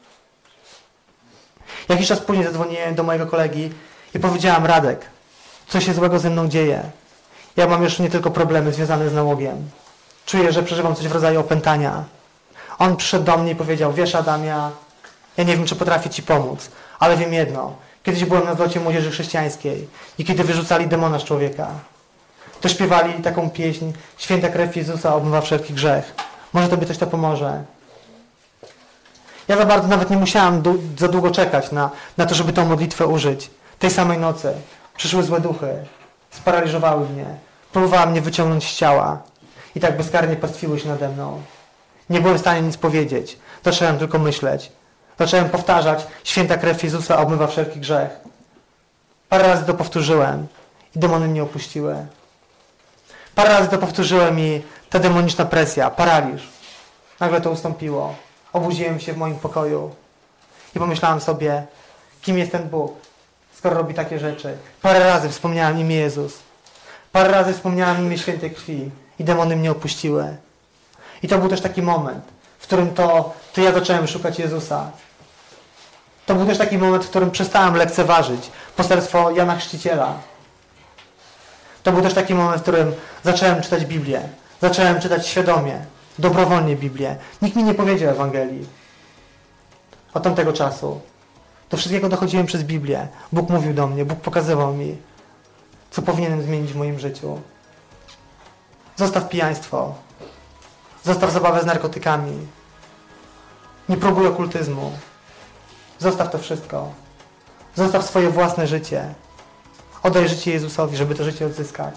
Jakiś czas później zadzwoniłem do mojego kolegi i powiedziałem: Radek, co się złego ze mną dzieje? Ja mam już nie tylko problemy związane z nałogiem. Czuję, że przeżywam coś w rodzaju opętania. On przyszedł do mnie i powiedział: wiesz, Adam, ja nie wiem, czy potrafię ci pomóc, ale wiem jedno. Kiedyś byłem na zlocie młodzieży chrześcijańskiej i kiedy wyrzucali demona z człowieka, to śpiewali taką pieśń: Święta krew Jezusa obmywa wszelki grzech. Może tobie coś to pomoże. Ja za bardzo nawet nie musiałem za długo czekać na to, żeby tą modlitwę użyć. Tej samej nocy przyszły złe duchy, sparaliżowały mnie, próbowały mnie wyciągnąć z ciała i tak bezkarnie pastwiły się nade mną. Nie byłem w stanie nic powiedzieć. Zacząłem tylko myśleć. Zacząłem powtarzać: Święta krew Jezusa obmywa wszelki grzech. Parę razy to powtórzyłem i demony mnie opuściły. Parę razy to powtórzyłem i ta demoniczna presja, paraliż, nagle to ustąpiło. Obudziłem się w moim pokoju i pomyślałem sobie: kim jest ten Bóg, skoro robi takie rzeczy. Parę razy wspomniałem imię Jezus. Parę razy wspomniałem imię świętej krwi i demony mnie opuściły. I to był też taki moment, w którym to ja zacząłem szukać Jezusa. To był też taki moment, w którym przestałem lekceważyć poselstwo Jana Chrzciciela. To był też taki moment, w którym zacząłem czytać Biblię. Zacząłem czytać świadomie, dobrowolnie Biblię. Nikt mi nie powiedział Ewangelii. Od tamtego czasu. Do wszystkiego dochodziłem przez Biblię. Bóg mówił do mnie, Bóg pokazywał mi, co powinienem zmienić w moim życiu. Zostaw pijaństwo. Zostaw zabawę z narkotykami. Nie próbuj okultyzmu. Zostaw to wszystko. Zostaw swoje własne życie. Oddaj życie Jezusowi, żeby to życie odzyskać.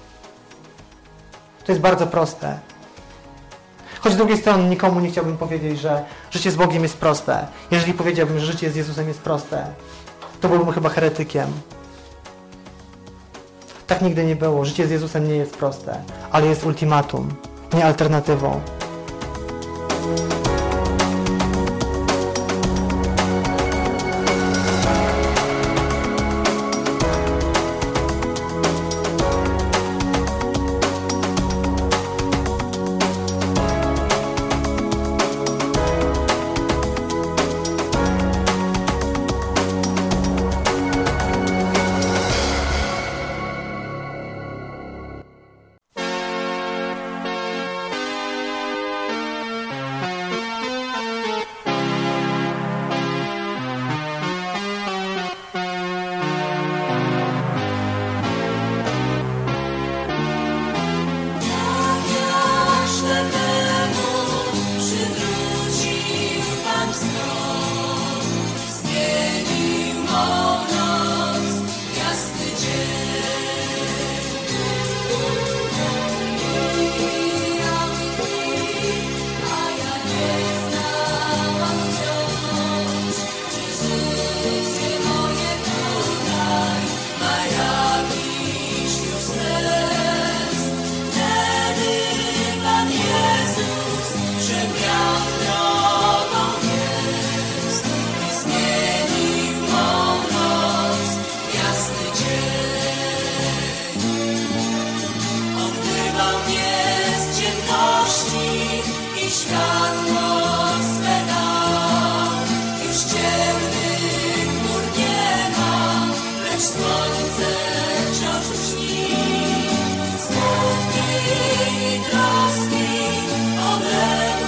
To jest bardzo proste. Choć z drugiej strony nikomu nie chciałbym powiedzieć, że życie z Bogiem jest proste. Jeżeli powiedziałbym, że życie z Jezusem jest proste, to byłbym chyba heretykiem. Tak nigdy nie było. Życie z Jezusem nie jest proste, ale jest ultimatum, nie alternatywą. Smutki i troski, one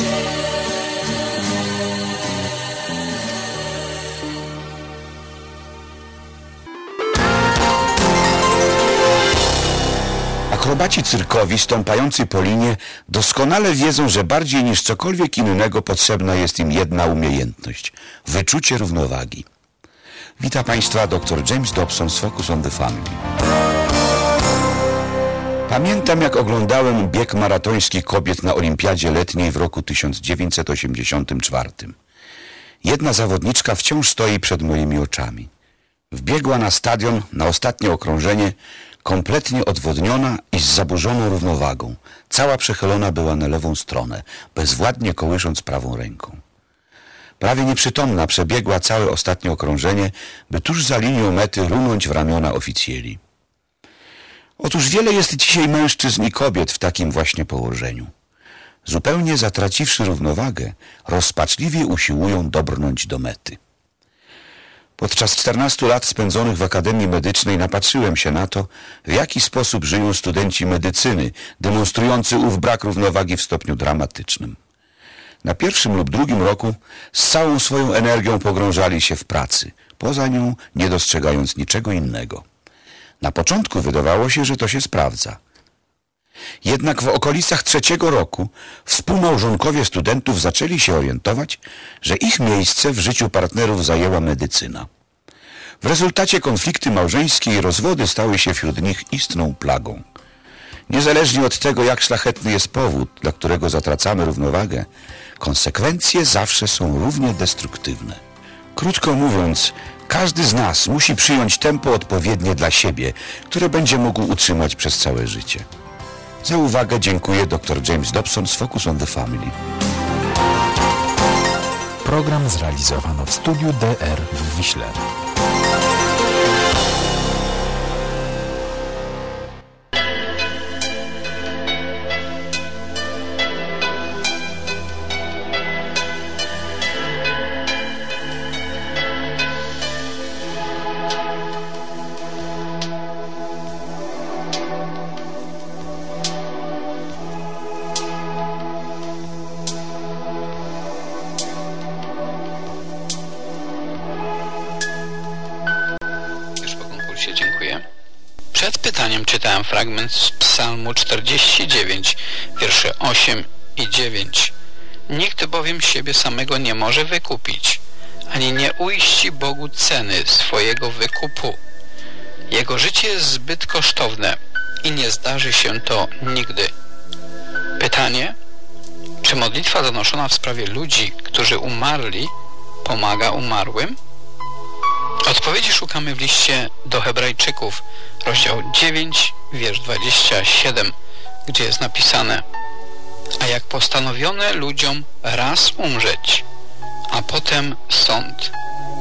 Akrobaci cyrkowi stąpający po linie doskonale wiedzą, że bardziej niż cokolwiek innego potrzebna jest im jedna umiejętność – wyczucie równowagi. Witam Państwa dr James Dobson z Focus on the Family. Pamiętam, jak oglądałem bieg maratoński kobiet na Olimpiadzie Letniej w roku 1984. Jedna zawodniczka wciąż stoi przed moimi oczami. Wbiegła na stadion, na ostatnie okrążenie, kompletnie odwodniona i z zaburzoną równowagą. Cała przechylona była na lewą stronę, bezwładnie kołysząc prawą ręką. Prawie nieprzytomna przebiegła całe ostatnie okrążenie, by tuż za linią mety runąć w ramiona oficjeli. Otóż wiele jest dzisiaj mężczyzn i kobiet w takim właśnie położeniu. Zupełnie zatraciwszy równowagę, rozpaczliwie usiłują dobrnąć do mety. Podczas 14 lat spędzonych w Akademii Medycznej napatrzyłem się na to, w jaki sposób żyją studenci medycyny, demonstrujący ów brak równowagi w stopniu dramatycznym. Na pierwszym lub drugim roku z całą swoją energią pogrążali się w pracy, poza nią nie dostrzegając niczego innego. Na początku wydawało się, że to się sprawdza. Jednak w okolicach 3. roku współmałżonkowie studentów zaczęli się orientować, że ich miejsce w życiu partnerów zajęła medycyna. W rezultacie konflikty małżeńskie i rozwody stały się wśród nich istną plagą. Niezależnie od tego, jak szlachetny jest powód, dla którego zatracamy równowagę, konsekwencje zawsze są równie destruktywne. Krótko mówiąc, każdy z nas musi przyjąć tempo odpowiednie dla siebie, które będzie mógł utrzymać przez całe życie. Za uwagę dziękuję dr James Dobson z Focus on the Family. Program zrealizowano w studiu DR w Wiśle. Przed pytaniem czytałem fragment z Psalmu 49, wiersze 8 i 9. Nikt bowiem siebie samego nie może wykupić, ani nie uiści Bogu ceny swojego wykupu. Jego życie jest zbyt kosztowne i nie zdarzy się to nigdy. Pytanie, czy modlitwa zanoszona w sprawie ludzi, którzy umarli, pomaga umarłym? Odpowiedzi szukamy w liście do Hebrajczyków, rozdział 9, wiersz 27, gdzie jest napisane: a jak postanowione ludziom raz umrzeć, a potem sąd.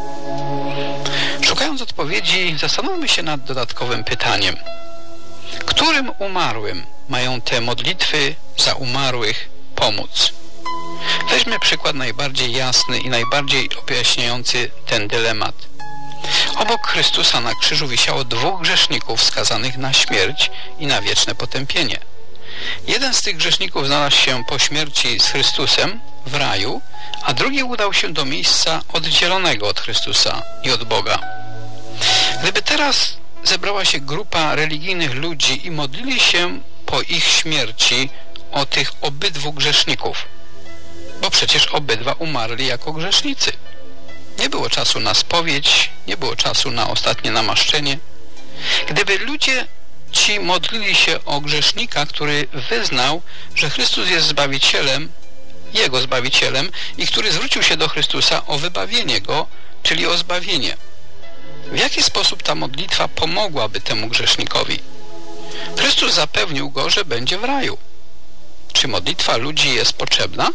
Szukając odpowiedzi, zastanówmy się nad dodatkowym pytaniem. Którym umarłym mają te modlitwy za umarłych pomóc? Weźmy przykład najbardziej jasny i najbardziej objaśniający ten dylemat. Obok Chrystusa na krzyżu wisiało 2 grzeszników skazanych na śmierć i na wieczne potępienie. Jeden z tych grzeszników znalazł się po śmierci z Chrystusem w raju, a drugi udał się do miejsca oddzielonego od Chrystusa i od Boga. Gdyby teraz zebrała się grupa religijnych ludzi i modlili się po ich śmierci o tych obydwu grzeszników, bo przecież obydwa umarli jako grzesznicy. Nie było czasu na spowiedź, nie było czasu na ostatnie namaszczenie. Gdyby ludzie ci modlili się o grzesznika, który wyznał, że Chrystus jest Zbawicielem, Jego Zbawicielem i który zwrócił się do Chrystusa o wybawienie Go, czyli o zbawienie. W jaki sposób ta modlitwa pomogłaby temu grzesznikowi? Chrystus zapewnił go, że będzie w raju. Czy modlitwa ludzi jest potrzebna?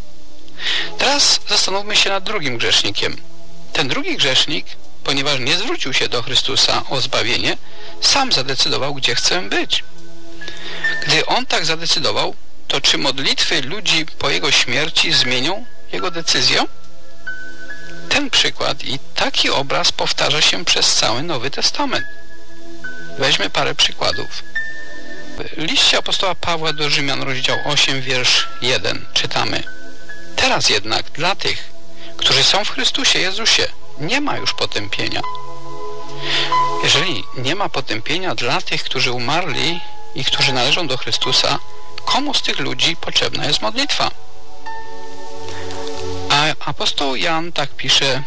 Teraz zastanówmy się nad drugim grzesznikiem. Ten drugi grzesznik, ponieważ nie zwrócił się do Chrystusa o zbawienie, sam zadecydował, gdzie chce być. Gdy on tak zadecydował, to czy modlitwy ludzi po jego śmierci zmienią jego decyzję? Ten przykład i taki obraz powtarza się przez cały Nowy Testament. Weźmy parę przykładów. W liście apostoła Pawła do Rzymian, rozdział 8, wiersz 1 czytamy: Teraz jednak dla tych, którzy są w Chrystusie Jezusie, nie ma już potępienia. Jeżeli nie ma potępienia dla tych, którzy umarli i którzy należą do Chrystusa, komu z tych ludzi potrzebna jest modlitwa? A apostoł Jan tak pisze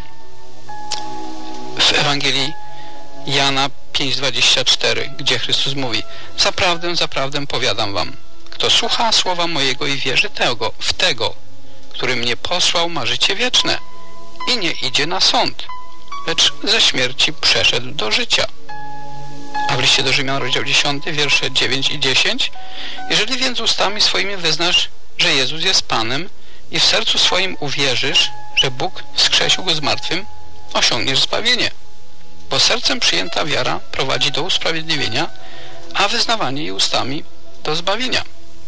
w Ewangelii Jana 5:24, gdzie Chrystus mówi: zaprawdę, zaprawdę powiadam wam, kto słucha słowa mojego i wierzy w tego, który mnie posłał, ma życie wieczne i nie idzie na sąd, lecz ze śmierci przeszedł do życia. A w liście do Rzymian, rozdział 10, wiersze 9 i 10: jeżeli więc ustami swoimi wyznasz, że Jezus jest Panem i w sercu swoim uwierzysz, że Bóg wskrzesił Go z martwym, osiągniesz zbawienie. Bo sercem przyjęta wiara prowadzi do usprawiedliwienia, a wyznawanie jej ustami do zbawienia.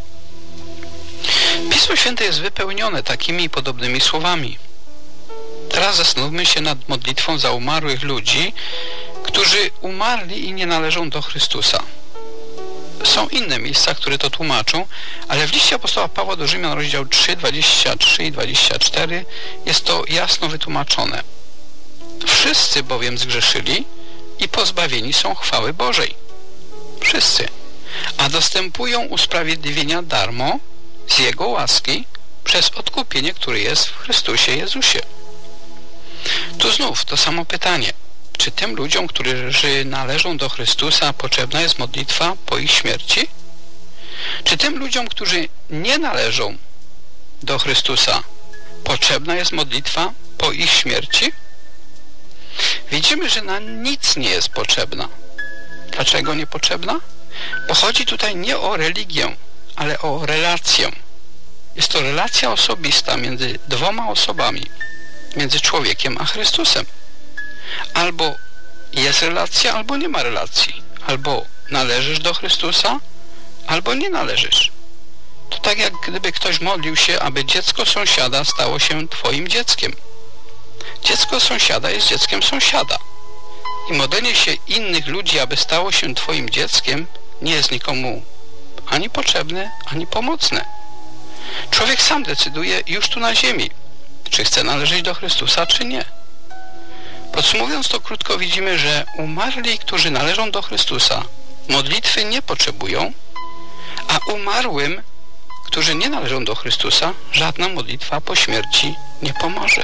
Pismo Święte jest wypełnione takimi i podobnymi słowami. Teraz zastanówmy się nad modlitwą za umarłych ludzi, którzy umarli i nie należą do Chrystusa. Są inne miejsca, które to tłumaczą, ale w liście apostoła Pawła do Rzymian, rozdział 3, 23 i 24 jest to jasno wytłumaczone. Wszyscy bowiem zgrzeszyli i pozbawieni są chwały Bożej. Wszyscy. A dostępują usprawiedliwienia darmo z Jego łaski przez odkupienie, które jest w Chrystusie Jezusie. Tu znów to samo pytanie. Czy tym ludziom, którzy należą do Chrystusa, potrzebna jest modlitwa po ich śmierci? Czy tym ludziom, którzy nie należą do Chrystusa, potrzebna jest modlitwa po ich śmierci? Widzimy, że na nic nie jest potrzebna. Dlaczego niepotrzebna? Bo chodzi tutaj nie o religię, ale o relację. Jest to relacja osobista między dwoma osobami, między człowiekiem a Chrystusem. Albo jest relacja, albo nie ma relacji. Albo należysz do Chrystusa, albo nie należysz. To tak jak gdyby ktoś modlił się, aby dziecko sąsiada stało się twoim dzieckiem. Dziecko sąsiada jest dzieckiem sąsiada. I modlenie się innych ludzi, aby stało się twoim dzieckiem, nie jest nikomu ani potrzebne, ani pomocne. Człowiek sam decyduje już tu na ziemi, czy chce należeć do Chrystusa, czy nie. Podsumowując to krótko, widzimy, że umarli, którzy należą do Chrystusa, modlitwy nie potrzebują, a umarłym, którzy nie należą do Chrystusa, żadna modlitwa po śmierci nie pomoże.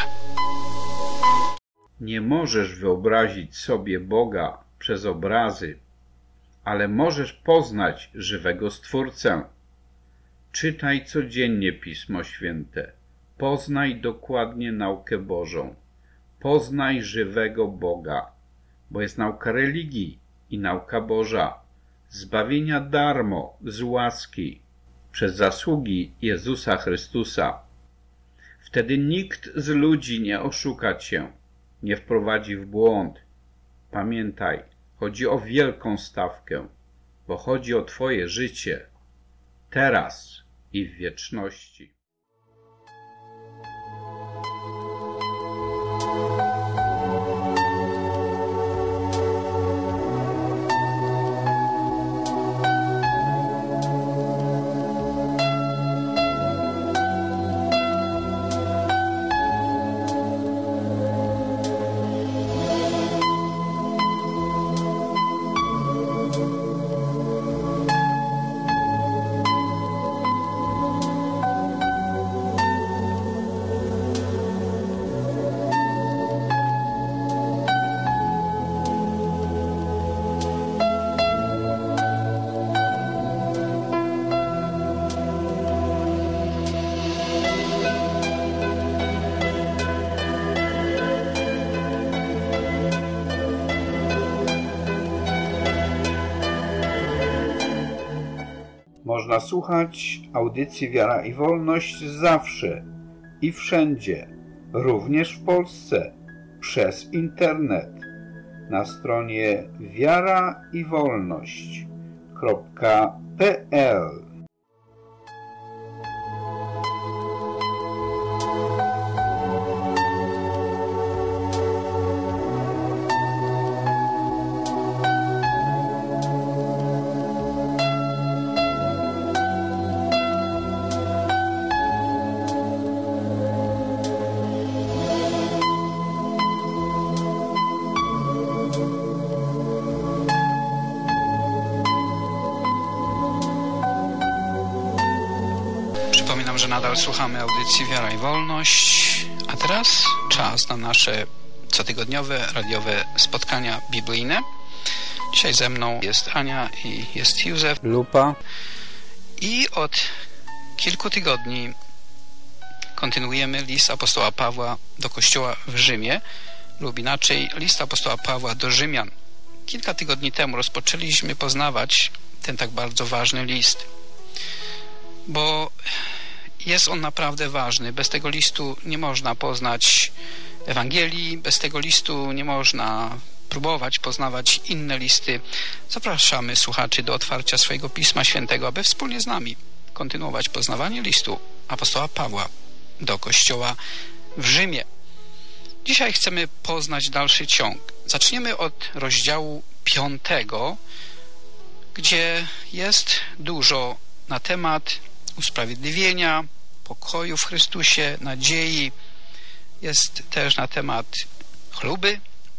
Nie możesz wyobrazić sobie Boga przez obrazy, ale możesz poznać żywego Stwórcę. Czytaj codziennie Pismo Święte. Poznaj dokładnie naukę Bożą. Poznaj żywego Boga, bo jest nauka religii i nauka Boża, zbawienia darmo, z łaski, przez zasługi Jezusa Chrystusa. Wtedy nikt z ludzi nie oszuka cię, nie wprowadzi w błąd. Pamiętaj, chodzi o wielką stawkę, bo chodzi o twoje życie, teraz i w wieczności. Można słuchać audycji Wiara i Wolność zawsze i wszędzie, również w Polsce, przez internet, na stronie wiaraiwolność.pl. Nadal słuchamy audycji Wiara i Wolność, a teraz czas na nasze cotygodniowe radiowe spotkania biblijne. Dzisiaj ze mną jest Ania i jest Józef. Lupa. I od kilku tygodni kontynuujemy list apostoła Pawła do Kościoła w Rzymie, lub inaczej list apostoła Pawła do Rzymian. Kilka tygodni temu rozpoczęliśmy poznawać ten tak bardzo ważny list, bo jest on naprawdę ważny. Bez tego listu nie można poznać Ewangelii, bez tego listu nie można próbować poznawać inne listy. Zapraszamy słuchaczy do otwarcia swojego Pisma Świętego, aby wspólnie z nami kontynuować poznawanie listu apostoła Pawła do Kościoła w Rzymie. Dzisiaj chcemy poznać dalszy ciąg. Zaczniemy od rozdziału 5, gdzie jest dużo na temat usprawiedliwienia, pokoju w Chrystusie, nadziei. Jest też na temat chluby.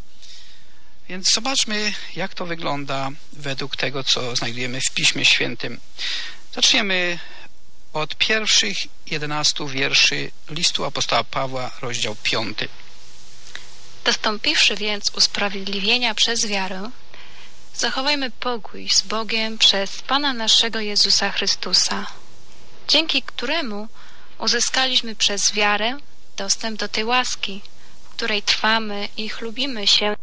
Więc zobaczmy, jak to wygląda według tego, co znajdujemy w Piśmie Świętym. Zaczniemy od pierwszych 11 wierszy listu apostoła Pawła, rozdział 5. Dostąpiwszy więc usprawiedliwienia przez wiarę, zachowajmy pokój z Bogiem przez Pana naszego Jezusa Chrystusa, dzięki któremu uzyskaliśmy przez wiarę dostęp do tej łaski, w której trwamy i chlubimy się.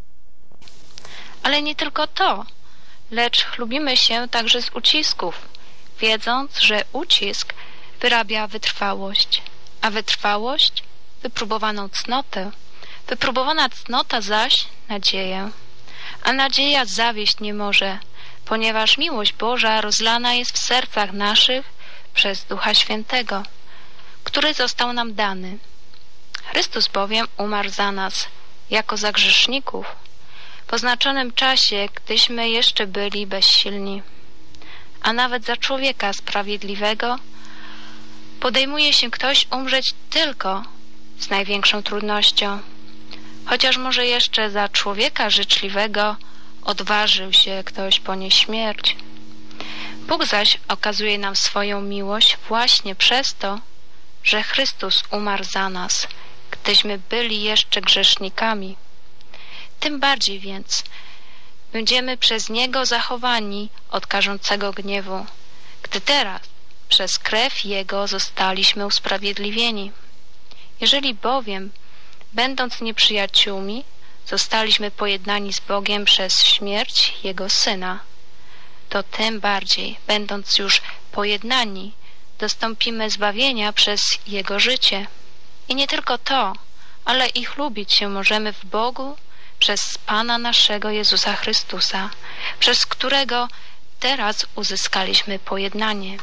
Ale nie tylko to, lecz chlubimy się także z ucisków, wiedząc, że ucisk wyrabia wytrwałość, a wytrwałość wypróbowaną cnotę, wypróbowana cnota zaś nadzieję. A nadzieja zawieść nie może, ponieważ miłość Boża rozlana jest w sercach naszych przez Ducha Świętego, który został nam dany. Chrystus bowiem umarł za nas, jako za grzeszników, w oznaczonym czasie, gdyśmy jeszcze byli bezsilni. A nawet za człowieka sprawiedliwego podejmuje się ktoś umrzeć tylko z największą trudnością, chociaż może jeszcze za człowieka życzliwego odważył się ktoś ponieść śmierć. Bóg zaś okazuje nam swoją miłość właśnie przez to, że Chrystus umarł za nas, gdyśmy byli jeszcze grzesznikami. Tym bardziej więc będziemy przez Niego zachowani od karzącego gniewu, gdy teraz przez krew Jego zostaliśmy usprawiedliwieni. Jeżeli bowiem, będąc nieprzyjaciółmi, zostaliśmy pojednani z Bogiem przez śmierć Jego Syna, to tym bardziej, będąc już pojednani, dostąpimy zbawienia przez Jego życie. I nie tylko to, ale i chlubić się możemy w Bogu przez Pana naszego Jezusa Chrystusa, przez którego teraz uzyskaliśmy pojednanie.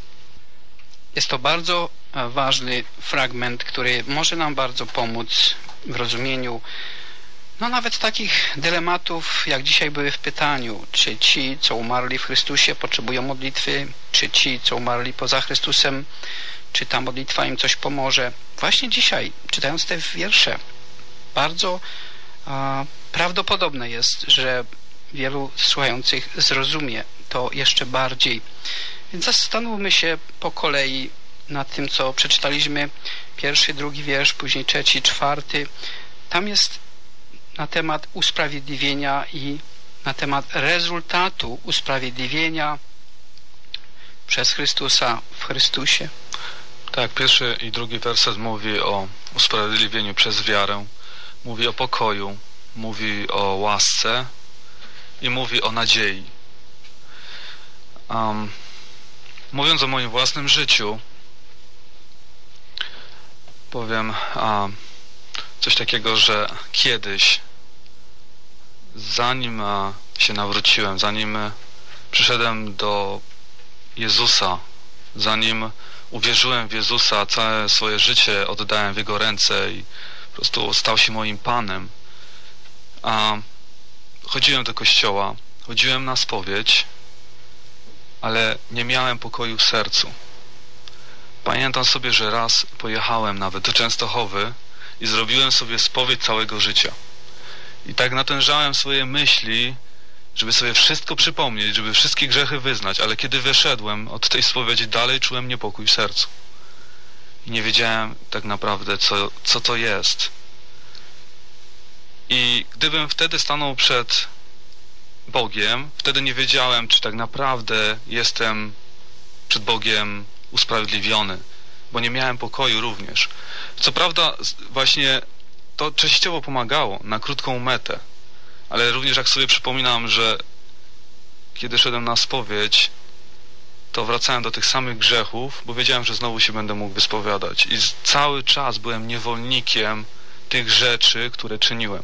Jest to bardzo ważny fragment, który może nam bardzo pomóc w rozumieniu nawet takich dylematów, jak dzisiaj były w pytaniu, czy ci, co umarli w Chrystusie, potrzebują modlitwy, czy ci, co umarli poza Chrystusem, czy ta modlitwa im coś pomoże. Właśnie dzisiaj, czytając te wiersze, bardzo prawdopodobne jest, że wielu słuchających zrozumie to jeszcze bardziej. Więc zastanówmy się po kolei nad tym, co przeczytaliśmy. 1., 2 wiersz, później 3., 4. Tam jest na temat usprawiedliwienia i na temat rezultatu usprawiedliwienia przez Chrystusa w Chrystusie. Tak, 1. i 2 werset mówi o usprawiedliwieniu przez wiarę, mówi o pokoju, mówi o łasce i mówi o nadziei. Mówiąc o moim własnym życiu, powiem coś takiego, że kiedyś, zanim się nawróciłem, zanim przyszedłem do Jezusa, zanim uwierzyłem w Jezusa, całe swoje życie oddałem w Jego ręce i po prostu stał się moim Panem, chodziłem do kościoła, chodziłem na spowiedź, ale nie miałem pokoju w sercu. Pamiętam sobie, że raz pojechałem nawet do Częstochowy i zrobiłem sobie spowiedź całego życia. I tak natężałem swoje myśli, żeby sobie wszystko przypomnieć, żeby wszystkie grzechy wyznać, ale kiedy wyszedłem od tej spowiedzi, dalej czułem niepokój w sercu. i nie wiedziałem tak naprawdę, co to jest. I gdybym wtedy stanął przed Bogiem, wtedy nie wiedziałem, czy tak naprawdę jestem przed Bogiem usprawiedliwiony, bo nie miałem pokoju również. Co prawda właśnie to częściowo pomagało na krótką metę, ale również jak sobie przypominam, że kiedy szedłem na spowiedź, to wracałem do tych samych grzechów, bo wiedziałem, że znowu się będę mógł wyspowiadać. I cały czas byłem niewolnikiem tych rzeczy, które czyniłem.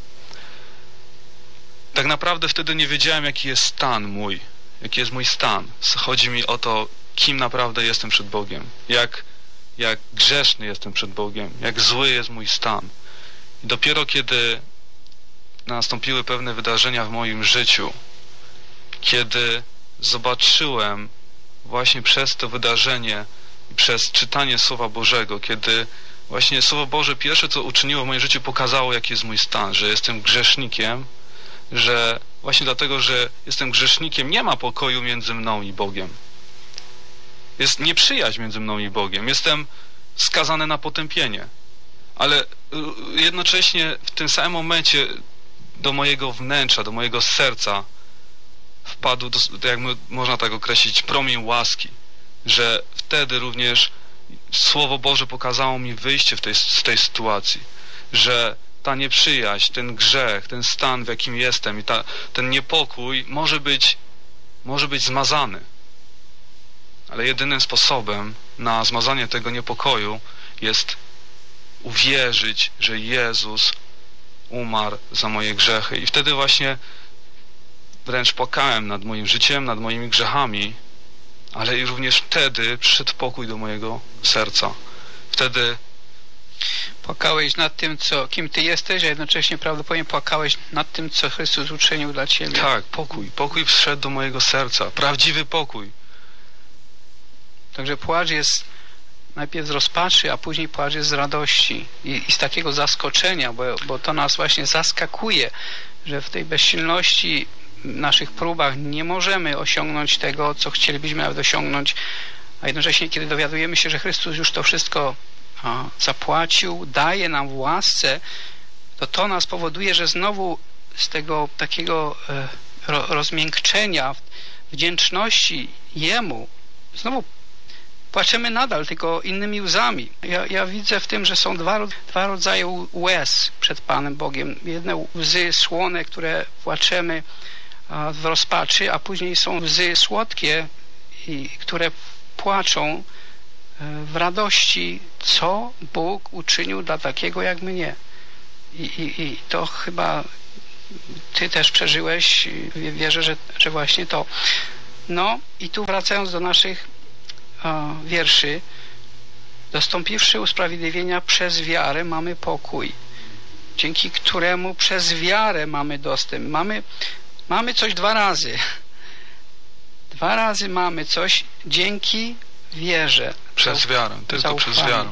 Tak naprawdę wtedy nie wiedziałem, jaki jest stan mój. Jaki jest mój stan. Chodzi mi o to, kim naprawdę jestem przed Bogiem. Jak grzeszny jestem przed Bogiem. Jak zły jest mój stan. I dopiero kiedy nastąpiły pewne wydarzenia w moim życiu, kiedy zobaczyłem właśnie przez to wydarzenie, przez czytanie Słowa Bożego, kiedy właśnie Słowo Boże pierwsze, co uczyniło w moim życiu, pokazało, jaki jest mój stan, że jestem grzesznikiem, że właśnie dlatego, że jestem grzesznikiem, nie ma pokoju między mną i Bogiem. Jest nieprzyjaźń między mną i Bogiem. Jestem skazany na potępienie. Ale jednocześnie w tym samym momencie do mojego wnętrza, do mojego serca wpadł, jak można tak określić, promień łaski, że wtedy również Słowo Boże pokazało mi wyjście z tej sytuacji, że ta nieprzyjaźń, ten grzech, ten stan, w jakim jestem i ten niepokój może być zmazany. Ale jedynym sposobem na zmazanie tego niepokoju jest uwierzyć, że Jezus umarł za moje grzechy. I wtedy właśnie wręcz płakałem nad moim życiem, nad moimi grzechami, ale i również wtedy przyszedł pokój do mojego serca. Wtedy płakałeś nad tym, kim Ty jesteś, a jednocześnie prawdopodobnie płakałeś nad tym, co Chrystus uczynił dla Ciebie. Tak, pokój. Pokój wszedł do mojego serca. Prawdziwy pokój. Także płacz jest najpierw z rozpaczy, a później płacz jest z radości i z takiego zaskoczenia, bo to nas właśnie zaskakuje, że w tej bezsilności, naszych próbach nie możemy osiągnąć tego, co chcielibyśmy nawet osiągnąć, a jednocześnie, kiedy dowiadujemy się, że Chrystus już to wszystko zapłacił, daje nam w łasce, to nas powoduje, że znowu z tego takiego rozmiękczenia, wdzięczności Jemu, znowu płaczemy nadal, tylko innymi łzami. Ja widzę w tym, że są dwa rodzaje łez przed Panem Bogiem. Jedne łzy słone, które płaczemy w rozpaczy, a później są łzy słodkie, które płaczą w radości, co Bóg uczynił dla takiego jak mnie. I to chyba Ty też przeżyłeś, wierzę, że właśnie to. No i tu wracając do naszych wierszy, dostąpiwszy usprawiedliwienia przez wiarę mamy pokój, dzięki któremu przez wiarę mamy dostęp. Mamy coś dwa razy. Dwa razy mamy coś dzięki wierze. Przez wiarę, tylko przez wiarę.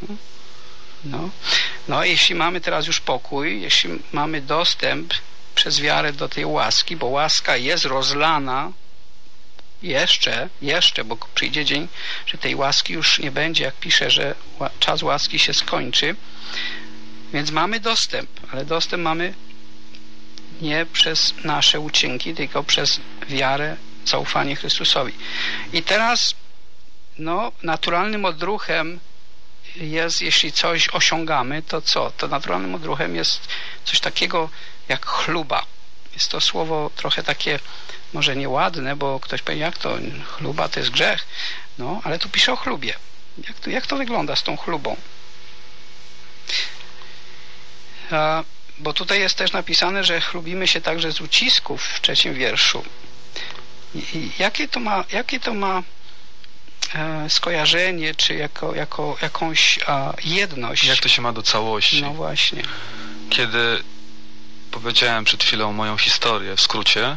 No, jeśli mamy teraz już pokój, jeśli mamy dostęp przez wiarę do tej łaski, bo łaska jest rozlana jeszcze, bo przyjdzie dzień, że tej łaski już nie będzie, jak pisze, że czas łaski się skończy, więc mamy dostęp, ale dostęp mamy nie przez nasze uczynki, tylko przez wiarę, zaufanie Chrystusowi. I teraz naturalnym odruchem jest, jeśli coś osiągamy, to co? To naturalnym odruchem jest coś takiego jak chluba. Jest to słowo trochę takie może nieładne, bo ktoś powie, jak to chluba to jest grzech. No, ale tu pisze o chlubie. Jak to wygląda z tą chlubą? Bo tutaj jest też napisane, że chlubimy się także z ucisków w 3 wierszu. I jakie to ma skojarzenie, czy jako jakąś jedność? Jak to się ma do całości? No właśnie. Kiedy powiedziałem przed chwilą moją historię w skrócie,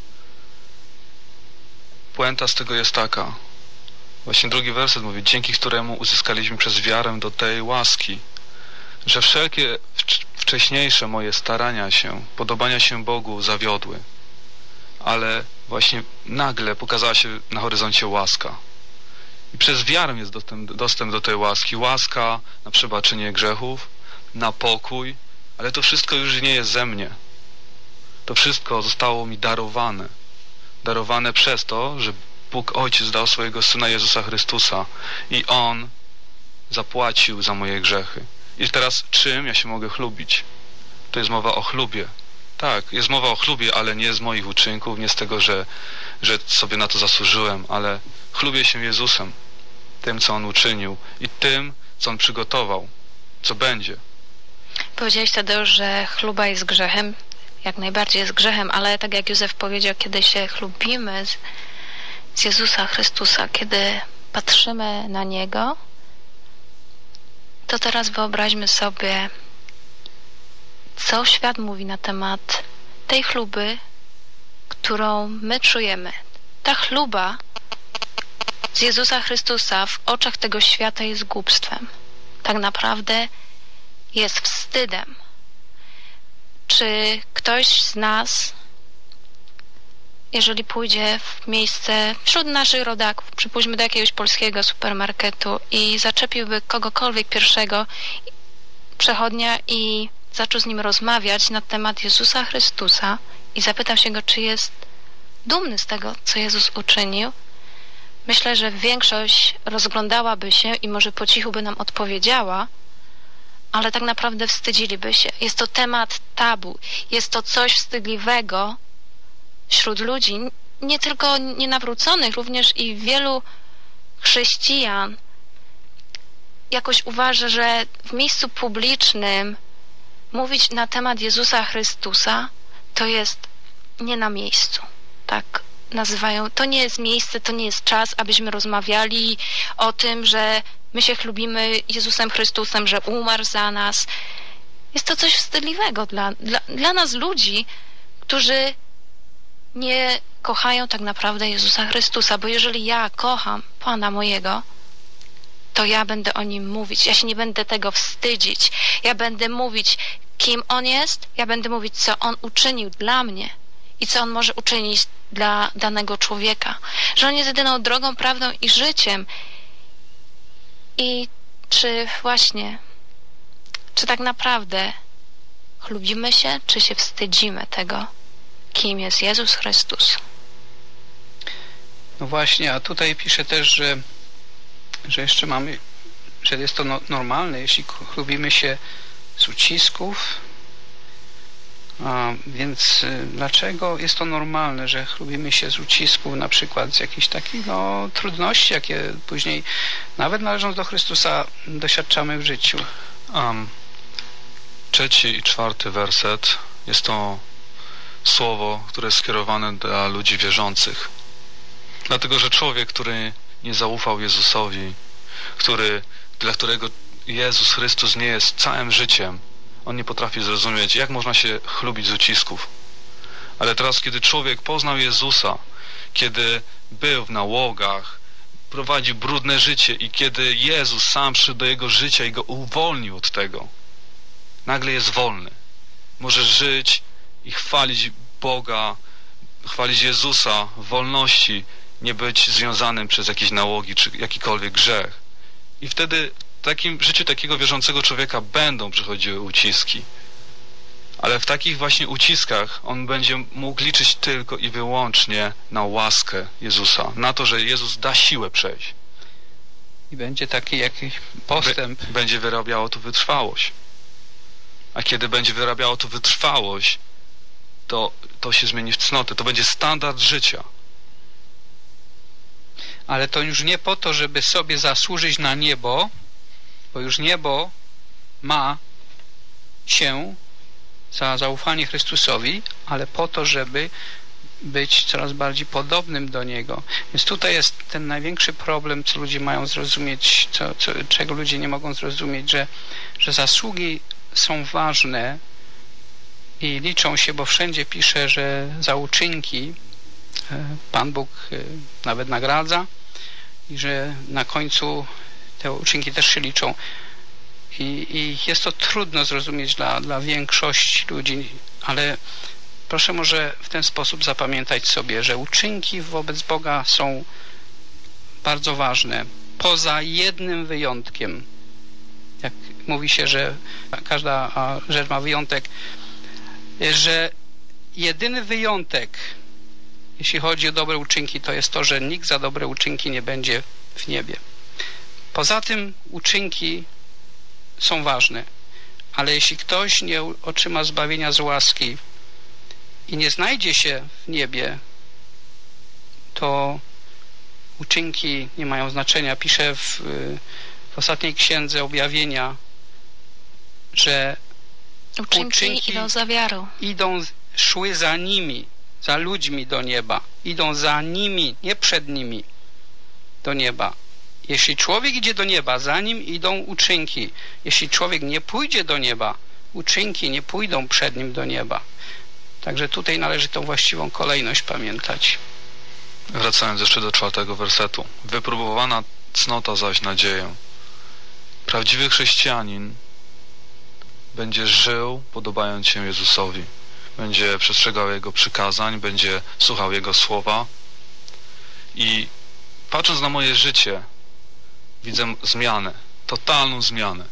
puenta z tego jest taka. Właśnie drugi werset mówi, dzięki któremu uzyskaliśmy przez wiarę do tej łaski, że wszelkie wcześniejsze moje starania się, podobania się Bogu zawiodły, ale właśnie nagle pokazała się na horyzoncie łaska. I przez wiarę jest dostęp do tej łaski. Łaska na przebaczenie grzechów, na pokój, ale to wszystko już nie jest ze mnie. To wszystko zostało mi darowane. Darowane przez to, że Bóg Ojciec dał swojego Syna Jezusa Chrystusa i On zapłacił za moje grzechy. I teraz czym ja się mogę chlubić? To jest mowa o chlubie. Tak, jest mowa o chlubie, ale nie z moich uczynków, nie z tego, że sobie na to zasłużyłem, ale chlubię się Jezusem, tym, co On uczynił i tym, co On przygotował, co będzie. Powiedziałeś, Tadeusz, że chluba jest grzechem. Jak najbardziej jest grzechem, ale tak jak Józef powiedział, kiedy się chlubimy z Jezusa Chrystusa, kiedy patrzymy na Niego, to teraz wyobraźmy sobie, co świat mówi na temat tej chluby, którą my czujemy. Ta chluba z Jezusa Chrystusa w oczach tego świata jest głupstwem. Tak naprawdę jest wstydem. Czy ktoś z nas, jeżeli pójdzie w miejsce wśród naszych rodaków, przypuśćmy do jakiegoś polskiego supermarketu i zaczepiłby kogokolwiek pierwszego przechodnia i zaczął z nim rozmawiać na temat Jezusa Chrystusa i zapytał się go, czy jest dumny z tego, co Jezus uczynił, myślę, że większość rozglądałaby się i może po cichu by nam odpowiedziała, ale tak naprawdę wstydziliby się. Jest to temat tabu. Jest to coś wstydliwego wśród ludzi, nie tylko nienawróconych, również i wielu chrześcijan jakoś uważa, że w miejscu publicznym mówić na temat Jezusa Chrystusa to jest nie na miejscu. Tak nazywają. To nie jest miejsce, to nie jest czas, abyśmy rozmawiali o tym, że my się chlubimy Jezusem Chrystusem, że umarł za nas. Jest to coś wstydliwego dla nas ludzi, którzy nie kochają tak naprawdę Jezusa Chrystusa, bo jeżeli ja kocham Pana mojego, to ja będę o Nim mówić. Ja się nie będę tego wstydzić. Ja będę mówić, kim On jest, ja będę mówić, co On uczynił dla mnie i co On może uczynić dla danego człowieka. Że On jest jedyną drogą, prawdą i życiem. I czy tak naprawdę chlubimy się, czy się wstydzimy tego, kim jest Jezus Chrystus? No właśnie, a tutaj pisze też, że jeszcze mamy, że jest to normalne, jeśli chlubimy się z ucisków, więc dlaczego jest to normalne, że chlubimy się z ucisków, na przykład z jakichś takich trudności, jakie później nawet należąc do Chrystusa doświadczamy w życiu? 3. i 4. werset jest to słowo, które jest skierowane dla ludzi wierzących. Dlatego, że człowiek, który nie zaufał Jezusowi, dla którego Jezus Chrystus nie jest całym życiem, on nie potrafi zrozumieć, jak można się chlubić z ucisków. Ale teraz, kiedy człowiek poznał Jezusa, kiedy był w nałogach, prowadził brudne życie i kiedy Jezus sam przyszedł do jego życia i go uwolnił od tego, nagle jest wolny. Może żyć i chwalić Boga, chwalić Jezusa w wolności, nie być związanym przez jakieś nałogi czy jakikolwiek grzech. I wtedy w życiu takiego wierzącego człowieka będą przychodziły uciski. Ale w takich właśnie uciskach on będzie mógł liczyć tylko i wyłącznie na łaskę Jezusa, na to, że Jezus da siłę przejść. I będzie taki jakiś postęp. Będzie wyrabiało to wytrwałość. A kiedy będzie wyrabiało to wytrwałość, to się zmieni w cnotę. To będzie standard życia. Ale to już nie po to, żeby sobie zasłużyć na niebo, bo już niebo ma się za zaufanie Chrystusowi, ale po to, żeby być coraz bardziej podobnym do Niego. Więc tutaj jest ten największy problem, co ludzie mają zrozumieć, czego ludzie nie mogą zrozumieć, że zasługi są ważne i liczą się, bo wszędzie pisze, że za uczynki Pan Bóg nawet nagradza i że na końcu te uczynki też się liczą. I jest to trudno zrozumieć dla większości ludzi, ale proszę może w ten sposób zapamiętać sobie, że uczynki wobec Boga są bardzo ważne. poza jednym wyjątkiem. Jak mówi się, że każda rzecz ma wyjątek, że jedyny wyjątek, jeśli chodzi o dobre uczynki, to jest to, że nikt za dobre uczynki nie będzie w niebie. Poza tym uczynki są ważne, ale jeśli ktoś nie otrzyma zbawienia z łaski i nie znajdzie się w niebie, to uczynki nie mają znaczenia. Pisze w ostatniej księdze Objawienia, że uczynki idą za wiarą. Szły za nimi, za ludźmi do nieba. Idą za nimi, nie przed nimi do nieba. Jeśli człowiek idzie do nieba, za nim idą uczynki. Jeśli człowiek nie pójdzie do nieba, uczynki nie pójdą przed nim do nieba. Także tutaj należy tą właściwą kolejność pamiętać. Wracając jeszcze do 4 wersetu. Wypróbowana cnota zaś nadzieję. Prawdziwy chrześcijanin będzie żył podobając się Jezusowi. Będzie przestrzegał Jego przykazań, będzie słuchał Jego słowa. I patrząc na moje życie, widzę zmianę, totalną zmianę.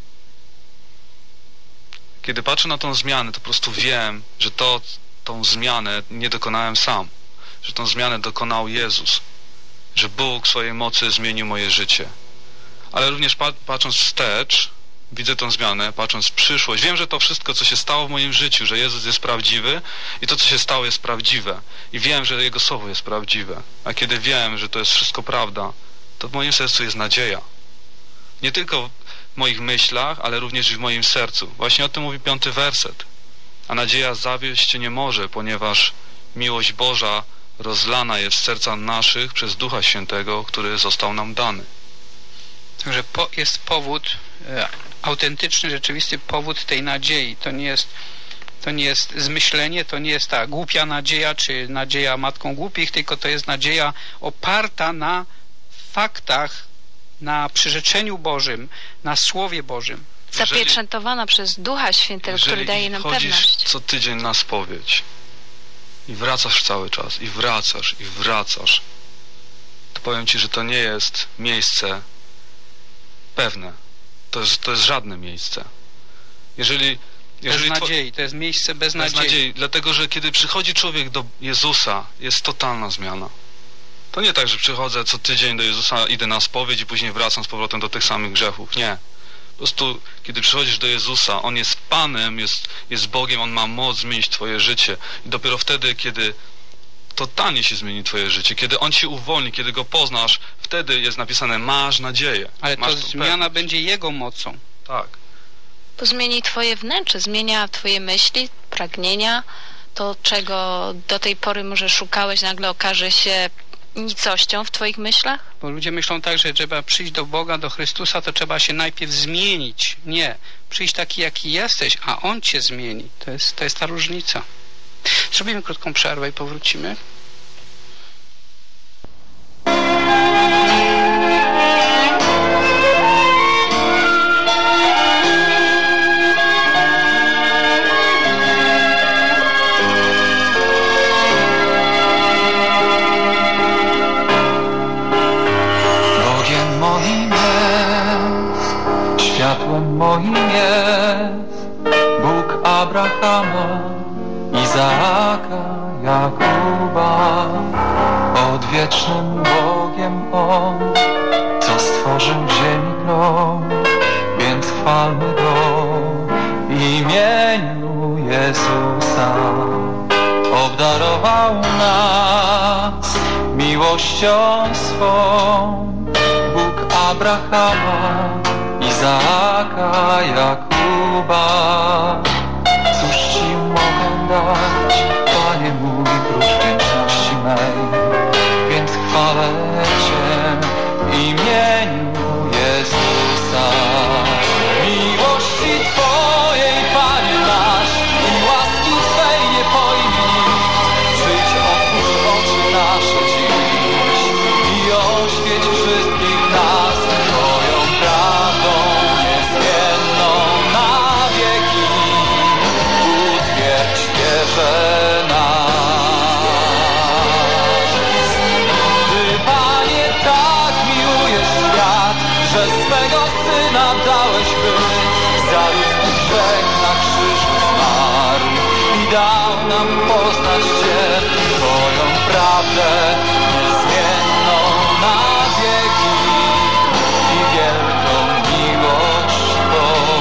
Kiedy patrzę na tą zmianę, to po prostu wiem, że tą zmianę nie dokonałem sam, że tą zmianę dokonał Jezus, że Bóg w swojej mocy zmienił moje życie. Ale również patrząc wstecz, widzę tą zmianę, patrząc w przyszłość. Wiem, że to wszystko, co się stało w moim życiu, że Jezus jest prawdziwy i to, co się stało, jest prawdziwe. I wiem, że Jego słowo jest prawdziwe. A kiedy wiem, że to jest wszystko prawda, to w moim sercu jest nadzieja. Nie tylko w moich myślach, ale również i w moim sercu. Właśnie o tym mówi 5 werset. A nadzieja zawieść nie może, ponieważ miłość Boża rozlana jest w serca naszych przez Ducha Świętego, który został nam dany. Także jest powód, autentyczny, rzeczywisty powód tej nadziei. To nie jest zmyślenie, to nie jest ta głupia nadzieja, czy nadzieja matką głupich, tylko to jest nadzieja oparta na faktach, na przyrzeczeniu Bożym, na Słowie Bożym. Zapieczętowana przez Ducha Świętego, który daje nam pewność. Jeżeli chodzisz co tydzień na spowiedź i wracasz cały czas, i wracasz, to powiem Ci, że to nie jest miejsce pewne. To jest żadne miejsce. Bez nadziei, to jest miejsce bez nadziei. Dlatego, że kiedy przychodzi człowiek do Jezusa, jest totalna zmiana. To nie tak, że przychodzę co tydzień do Jezusa, idę na spowiedź i później wracam z powrotem do tych samych grzechów. Nie. Po prostu, kiedy przychodzisz do Jezusa, On jest Panem, jest Bogiem, On ma moc zmienić Twoje życie. I dopiero wtedy, kiedy totalnie się zmieni Twoje życie, kiedy On Cię uwolni, kiedy Go poznasz, wtedy jest napisane, masz nadzieję. Ale to zmiana będzie Jego mocą. Tak. To zmieni Twoje wnętrze, zmienia Twoje myśli, pragnienia. To, czego do tej pory może szukałeś, nagle okaże się nicością w Twoich myślach? Bo ludzie myślą tak, że trzeba przyjść do Boga, do Chrystusa, to trzeba się najpierw zmienić. Nie. Przyjdź taki, jaki jesteś, a On Cię zmieni. To jest ta różnica. Zrobimy krótką przerwę i powrócimy. Bogiem moim jest, światłem moim jest Bóg Abrahama, Izaaka, Jakuba. Odwiecznym Bogiem On, co stworzył ziemi grom, więc chwalmy Go w imieniu Jezusa. Obdarował nas miłością swą, Bóg Abrahama, Izaaka, Jakuba. Cóż Ci mogę dać, Panie mój, prócz wdzięczności mej, więc chwalę Cię w imieniu Jezusa. Miłości Twojej, Panie nasz, i łaski Twej nie pojmij. Przyjdź, otwórz oczy nasze dziś i oświeć wszystkich nas Twoją prawdą niezmienną na wieki. że swego Syna dałeś, by za ludzki grzech na krzyżu zmarł i dał nam poznać Cię, Twoją prawdę niezmienną na wieki i wielką miłość Twą.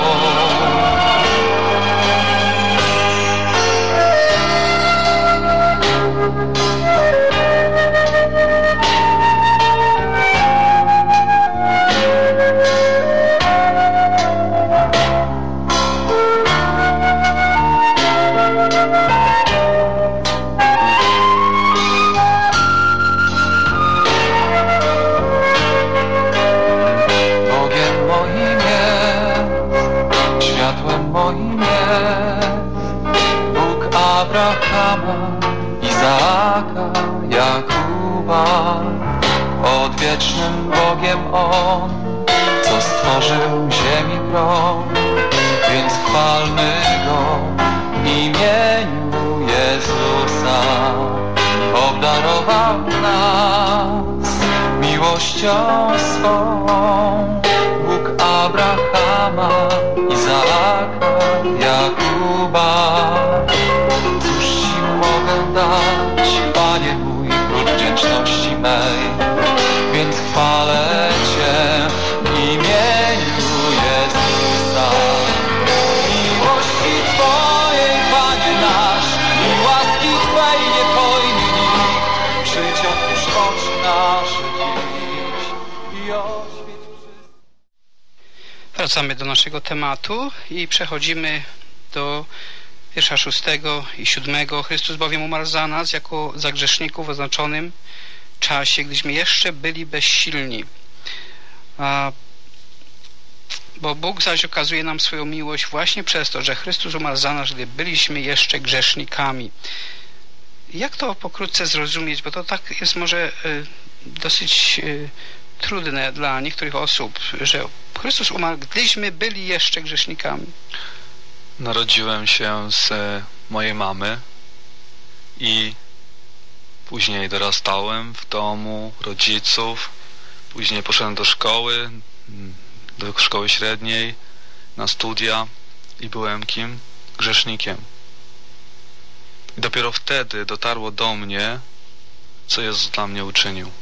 Abrahama, Izaaka, Jakuba, odwiecznym Bogiem On, co stworzył ziemi grom, więc chwalmy Go w imieniu Jezusa. Obdarował nas miłością swą, Bóg Abrahama, Izaaka, Jakuba. Mogę dać, Panie mój, prócz wdzięczności mej, więc chwalę Cię w imieniu Jezusa. Miłości Twojej, Panie nasz, i łaski Twej nie pojmie nikt. Przyjdź, otwórz oczy nasze dziś i oświeć wszystko. Wracamy do naszego tematu i przechodzimy do wiersza 6 i 7. Chrystus bowiem umarł za nas, jako za grzeszników w oznaczonym czasie, gdyśmy jeszcze byli bezsilni. Bo Bóg zaś okazuje nam swoją miłość właśnie przez to, że Chrystus umarł za nas, gdy byliśmy jeszcze grzesznikami. Jak to pokrótce zrozumieć? Bo to tak jest może dosyć trudne dla niektórych osób, że Chrystus umarł, gdyśmy byli jeszcze grzesznikami. Narodziłem się z mojej mamy i później dorastałem w domu rodziców, później poszedłem do szkoły średniej, na studia i byłem kim? Grzesznikiem. I dopiero wtedy dotarło do mnie, co Jezus dla mnie uczynił.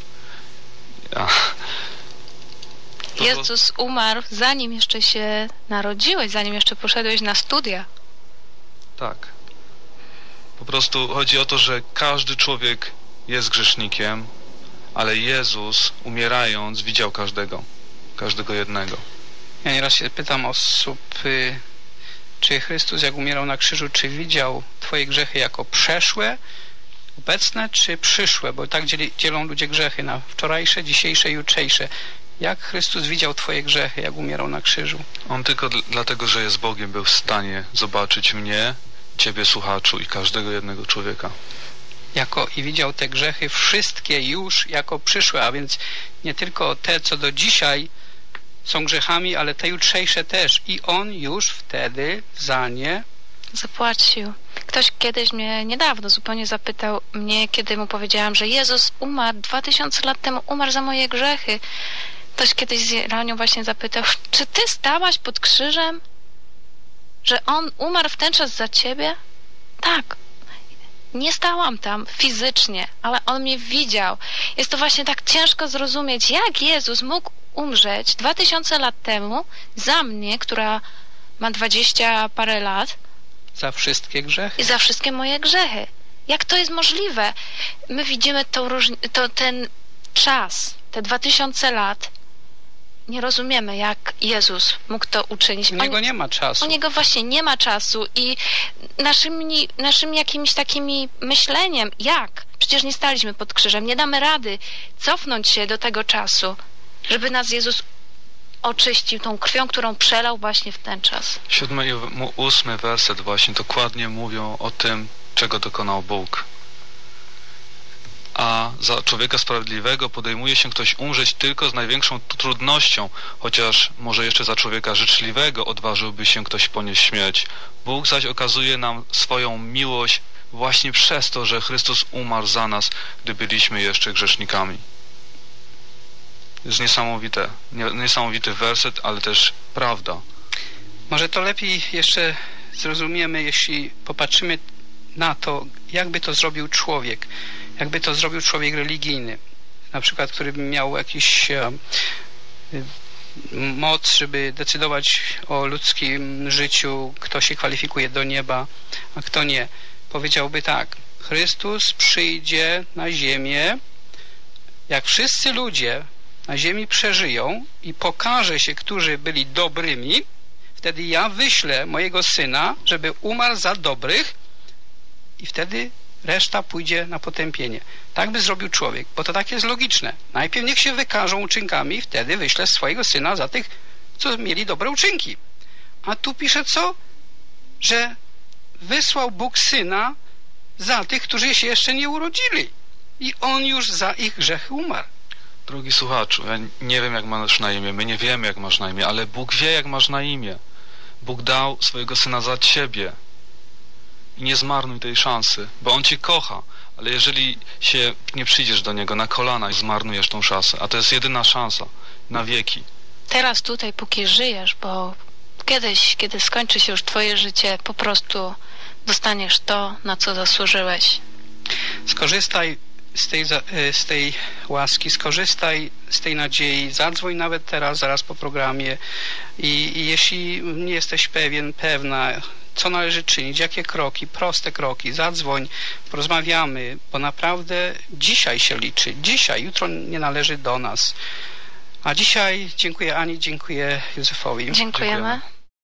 Jezus umarł, zanim jeszcze się narodziłeś, zanim jeszcze poszedłeś na studia. Tak. Po prostu chodzi o to, że każdy człowiek jest grzesznikiem, ale Jezus, umierając, widział każdego jednego. Ja nieraz się pytam osób, czy Chrystus, jak umierał na krzyżu, czy widział Twoje grzechy jako przeszłe, obecne, czy przyszłe? Bo tak dzielą ludzie grzechy na wczorajsze, dzisiejsze i jutrzejsze. Jak Chrystus widział Twoje grzechy, jak umierał na krzyżu? On tylko dlatego, że jest Bogiem, był w stanie zobaczyć mnie, Ciebie, słuchaczu, i każdego jednego człowieka. I widział te grzechy wszystkie już jako przyszłe, a więc nie tylko te, co do dzisiaj są grzechami, ale te jutrzejsze też. I On już wtedy za nie zapłacił. Ktoś kiedyś mnie niedawno zupełnie zapytał mnie, kiedy mu powiedziałam, że Jezus umarł 2000 lat temu, umarł za moje grzechy. Ktoś kiedyś z Iranią właśnie zapytał, czy ty stałaś pod krzyżem? Że On umarł w ten czas za ciebie? Tak. Nie stałam tam fizycznie, ale On mnie widział. Jest to właśnie tak ciężko zrozumieć, jak Jezus mógł umrzeć 2000 lat temu za mnie, która ma 20 parę lat. Za wszystkie grzechy. I za wszystkie moje grzechy. Jak to jest możliwe? My widzimy ten czas, te 2000 lat. Nie rozumiemy, jak Jezus mógł to uczynić. U Niego nie ma czasu. U Niego właśnie nie ma czasu i naszym jakimś takimi myśleniem, jak? Przecież nie staliśmy pod krzyżem, nie damy rady cofnąć się do tego czasu, żeby nas Jezus oczyścił tą krwią, którą przelał właśnie w ten czas. 7 i 8 werset właśnie dokładnie mówią o tym, czego dokonał Bóg. A za człowieka sprawiedliwego podejmuje się ktoś umrzeć tylko z największą trudnością, chociaż może jeszcze za człowieka życzliwego odważyłby się ktoś ponieść śmierć. Bóg zaś okazuje nam swoją miłość właśnie przez to, że Chrystus umarł za nas, gdy byliśmy jeszcze grzesznikami. jest niesamowity werset, ale też prawda. Może to lepiej jeszcze zrozumiemy, jeśli popatrzymy na to, jakby to zrobił człowiek. Jakby to zrobił człowiek religijny. Na przykład, który by miał jakiś moc, żeby decydować o ludzkim życiu, kto się kwalifikuje do nieba, a kto nie. Powiedziałby tak: Chrystus przyjdzie na ziemię, jak wszyscy ludzie na ziemi przeżyją i pokaże się, którzy byli dobrymi, wtedy ja wyślę mojego Syna, żeby umarł za dobrych i wtedy reszta pójdzie na potępienie. Tak by zrobił człowiek, bo to tak jest logiczne. Najpierw niech się wykażą uczynkami, wtedy wyślę swojego Syna za tych, co mieli dobre uczynki. A tu pisze co? Że wysłał Bóg Syna za tych, którzy się jeszcze nie urodzili. I On już za ich grzechy umarł. Drogi słuchaczu, ja nie wiem, jak masz na imię, my nie wiemy, jak masz na imię, ale Bóg wie, jak masz na imię. Bóg dał swojego Syna za ciebie. I nie zmarnuj tej szansy, bo On cię kocha, ale jeżeli się nie przyjdziesz do Niego na kolana i zmarnujesz tą szansę, a to jest jedyna szansa na wieki. Teraz tutaj, póki żyjesz, bo kiedyś, kiedy skończy się już twoje życie, po prostu dostaniesz to, na co zasłużyłeś. Skorzystaj z tej łaski, skorzystaj z tej nadziei, zadzwoń nawet teraz, zaraz po programie i jeśli nie jesteś pewna, co należy czynić, jakie kroki, proste kroki, zadzwoń, porozmawiamy, bo naprawdę dzisiaj się liczy, dzisiaj, jutro nie należy do nas. A dzisiaj dziękuję Ani, dziękuję Józefowi. Dziękujemy.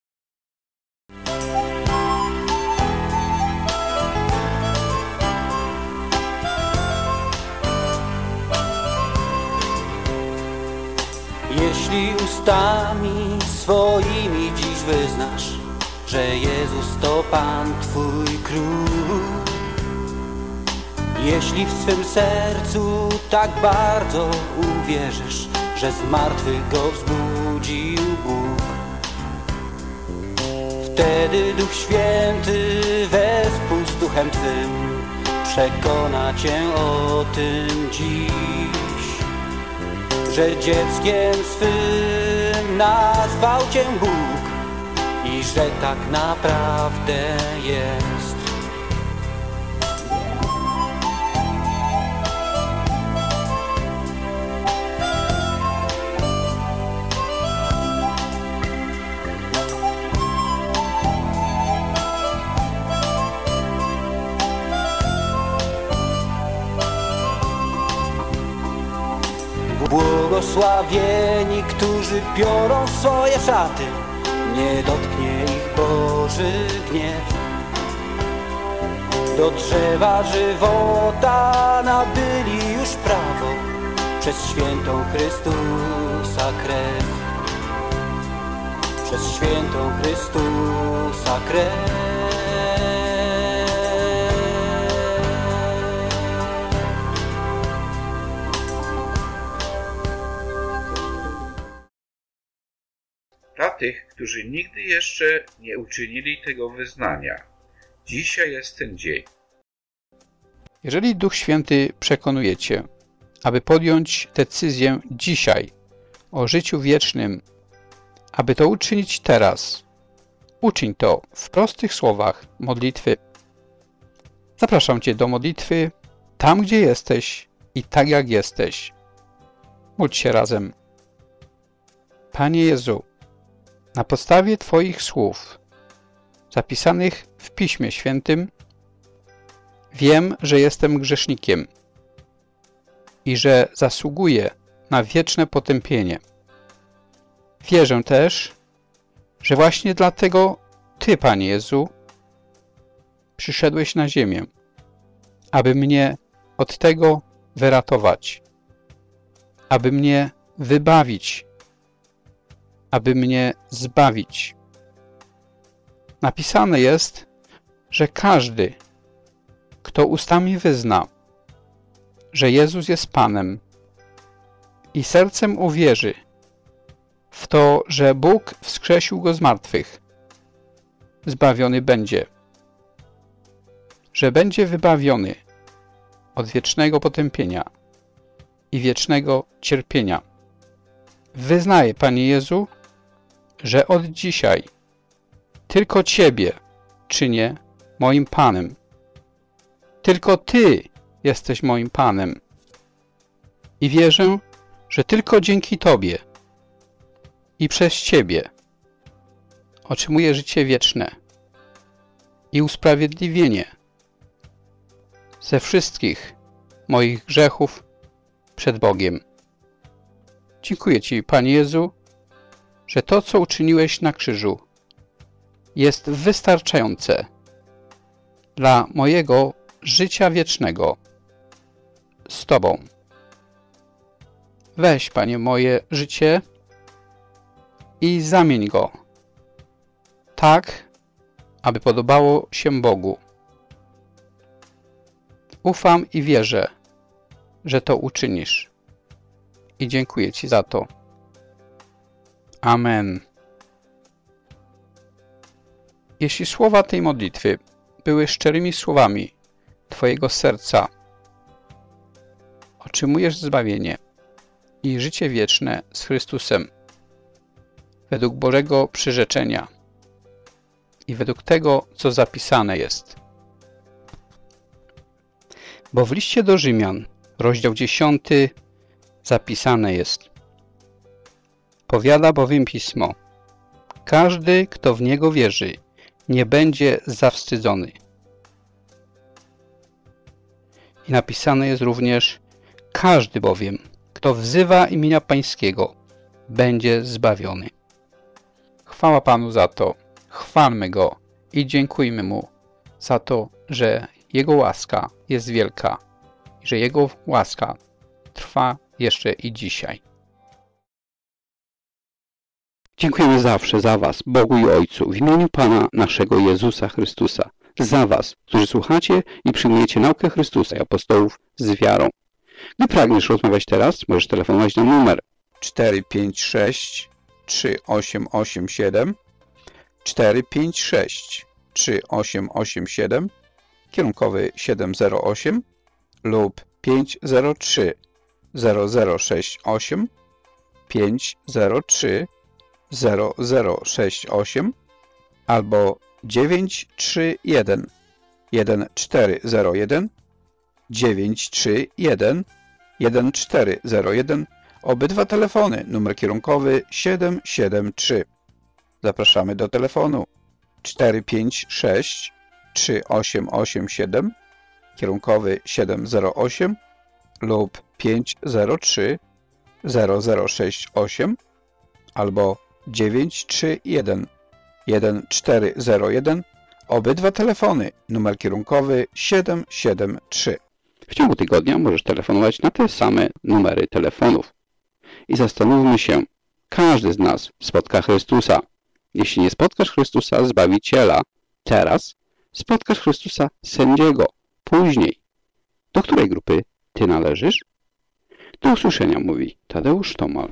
Jeśli ustami swoimi dziś wyznasz, że Jezus to Pan Twój Król, jeśli w swym sercu tak bardzo uwierzysz, że z martwych Go wzbudził Bóg, wtedy Duch Święty wespół z Duchem Twym przekona Cię o tym dziś, że dzieckiem swym nazwał Cię Bóg i że tak naprawdę jest. Błogosławieni, którzy biorą swoje szaty, nie dotknie ich Boży gniew. Do drzewa żywota nabyli już prawo przez świętą Chrystusa krew. Przez świętą Chrystusa krew. Dla tych, którzy nigdy jeszcze nie uczynili tego wyznania, dzisiaj jest ten dzień. Jeżeli Duch Święty przekonuje Cię, aby podjąć decyzję dzisiaj o życiu wiecznym, aby to uczynić teraz, uczyń to w prostych słowach modlitwy. Zapraszam Cię do modlitwy tam, gdzie jesteś i tak jak jesteś. Módl się razem. Panie Jezu, na podstawie Twoich słów, zapisanych w Piśmie Świętym, wiem, że jestem grzesznikiem i że zasługuję na wieczne potępienie. Wierzę też, że właśnie dlatego Ty, Panie Jezu, przyszedłeś na ziemię, aby mnie od tego wyratować, aby mnie wybawić, aby mnie zbawić. Napisane jest, że każdy, kto ustami wyzna, że Jezus jest Panem i sercem uwierzy w to, że Bóg wskrzesił Go z martwych, zbawiony będzie, że będzie wybawiony od wiecznego potępienia i wiecznego cierpienia. Wyznaję, Panie Jezu, że od dzisiaj tylko Ciebie czynię moim Panem. Tylko Ty jesteś moim Panem. I wierzę, że tylko dzięki Tobie i przez Ciebie otrzymuję życie wieczne i usprawiedliwienie ze wszystkich moich grzechów przed Bogiem. Dziękuję Ci, Panie Jezu, że to, co uczyniłeś na krzyżu, jest wystarczające dla mojego życia wiecznego z Tobą. Weź, Panie, moje życie i zamień go tak, aby podobało się Bogu. Ufam i wierzę, że to uczynisz. I dziękuję Ci za to. Amen. Jeśli słowa tej modlitwy były szczerymi słowami Twojego serca, otrzymujesz zbawienie i życie wieczne z Chrystusem według Bożego przyrzeczenia i według tego, co zapisane jest. Bo w liście do Rzymian, rozdział 10, zapisane jest: powiada bowiem Pismo: każdy, kto w Niego wierzy, nie będzie zawstydzony. I napisane jest również: każdy bowiem, kto wzywa imienia Pańskiego, będzie zbawiony. Chwała Panu za to. Chwalmy Go i dziękujmy Mu za to, że Jego łaska jest wielka i że Jego łaska trwa jeszcze i dzisiaj. Dziękujemy zawsze za Was, Bogu i Ojcu, w imieniu Pana naszego Jezusa Chrystusa, za Was, którzy słuchacie i przyjmujecie naukę Chrystusa i apostołów z wiarą. Gdy pragniesz rozmawiać teraz, możesz telefonować na numer 456 3887 456 3887, kierunkowy 708 lub 503 0068 503 0068 albo 931 1401 931 1401. Obydwa telefony, numer kierunkowy 773. Zapraszamy do telefonu 456 3887, kierunkowy 708 lub 503 0068 albo 931 1401. Obydwa telefony, numer kierunkowy 773. W ciągu tygodnia możesz telefonować na te same numery telefonów. I zastanówmy się, każdy z nas spotka Chrystusa. Jeśli nie spotkasz Chrystusa, Zbawiciela, teraz spotkasz Chrystusa, Sędziego, później. Do której grupy Ty należysz? Do usłyszenia, mówi Tadeusz Tomal.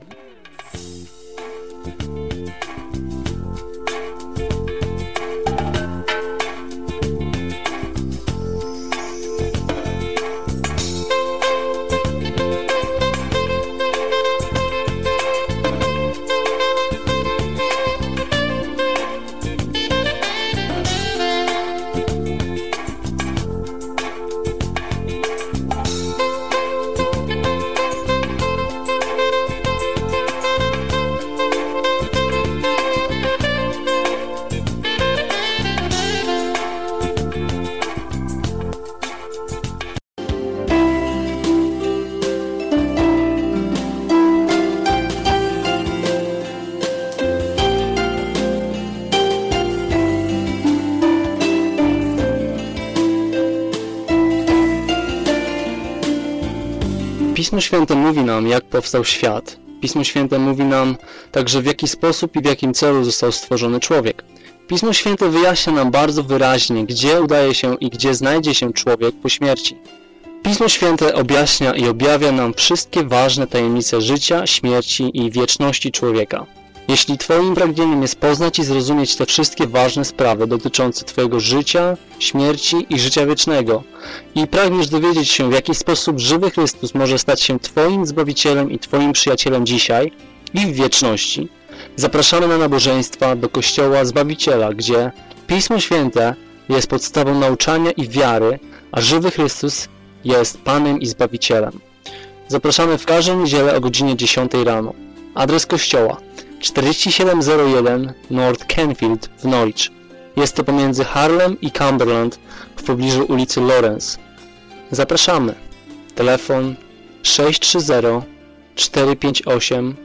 Pismo Święte mówi nam, jak powstał świat. Pismo Święte mówi nam także, w jaki sposób i w jakim celu został stworzony człowiek. Pismo Święte wyjaśnia nam bardzo wyraźnie, gdzie udaje się i gdzie znajdzie się człowiek po śmierci. Pismo Święte objaśnia i objawia nam wszystkie ważne tajemnice życia, śmierci i wieczności człowieka. Jeśli Twoim pragnieniem jest poznać i zrozumieć te wszystkie ważne sprawy dotyczące Twojego życia, śmierci i życia wiecznego i pragniesz dowiedzieć się, w jaki sposób żywy Chrystus może stać się Twoim Zbawicielem i Twoim przyjacielem dzisiaj i w wieczności. Zapraszamy na nabożeństwa do Kościoła Zbawiciela, gdzie Pismo Święte jest podstawą nauczania i wiary, a żywy Chrystus jest Panem i Zbawicielem. Zapraszamy w każdą niedzielę o godzinie 10 rano. Adres kościoła 4701 North Canfield w Norwich. Jest to pomiędzy Harlem i Cumberland w pobliżu ulicy Lawrence. Zapraszamy. Telefon 630 458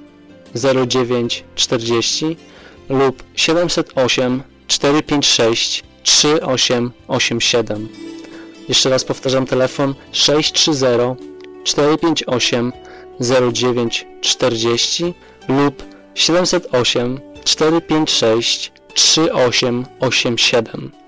0940 lub 708 456 3887. Jeszcze raz powtarzam, telefon 630 458 0940 lub 708 456 3887.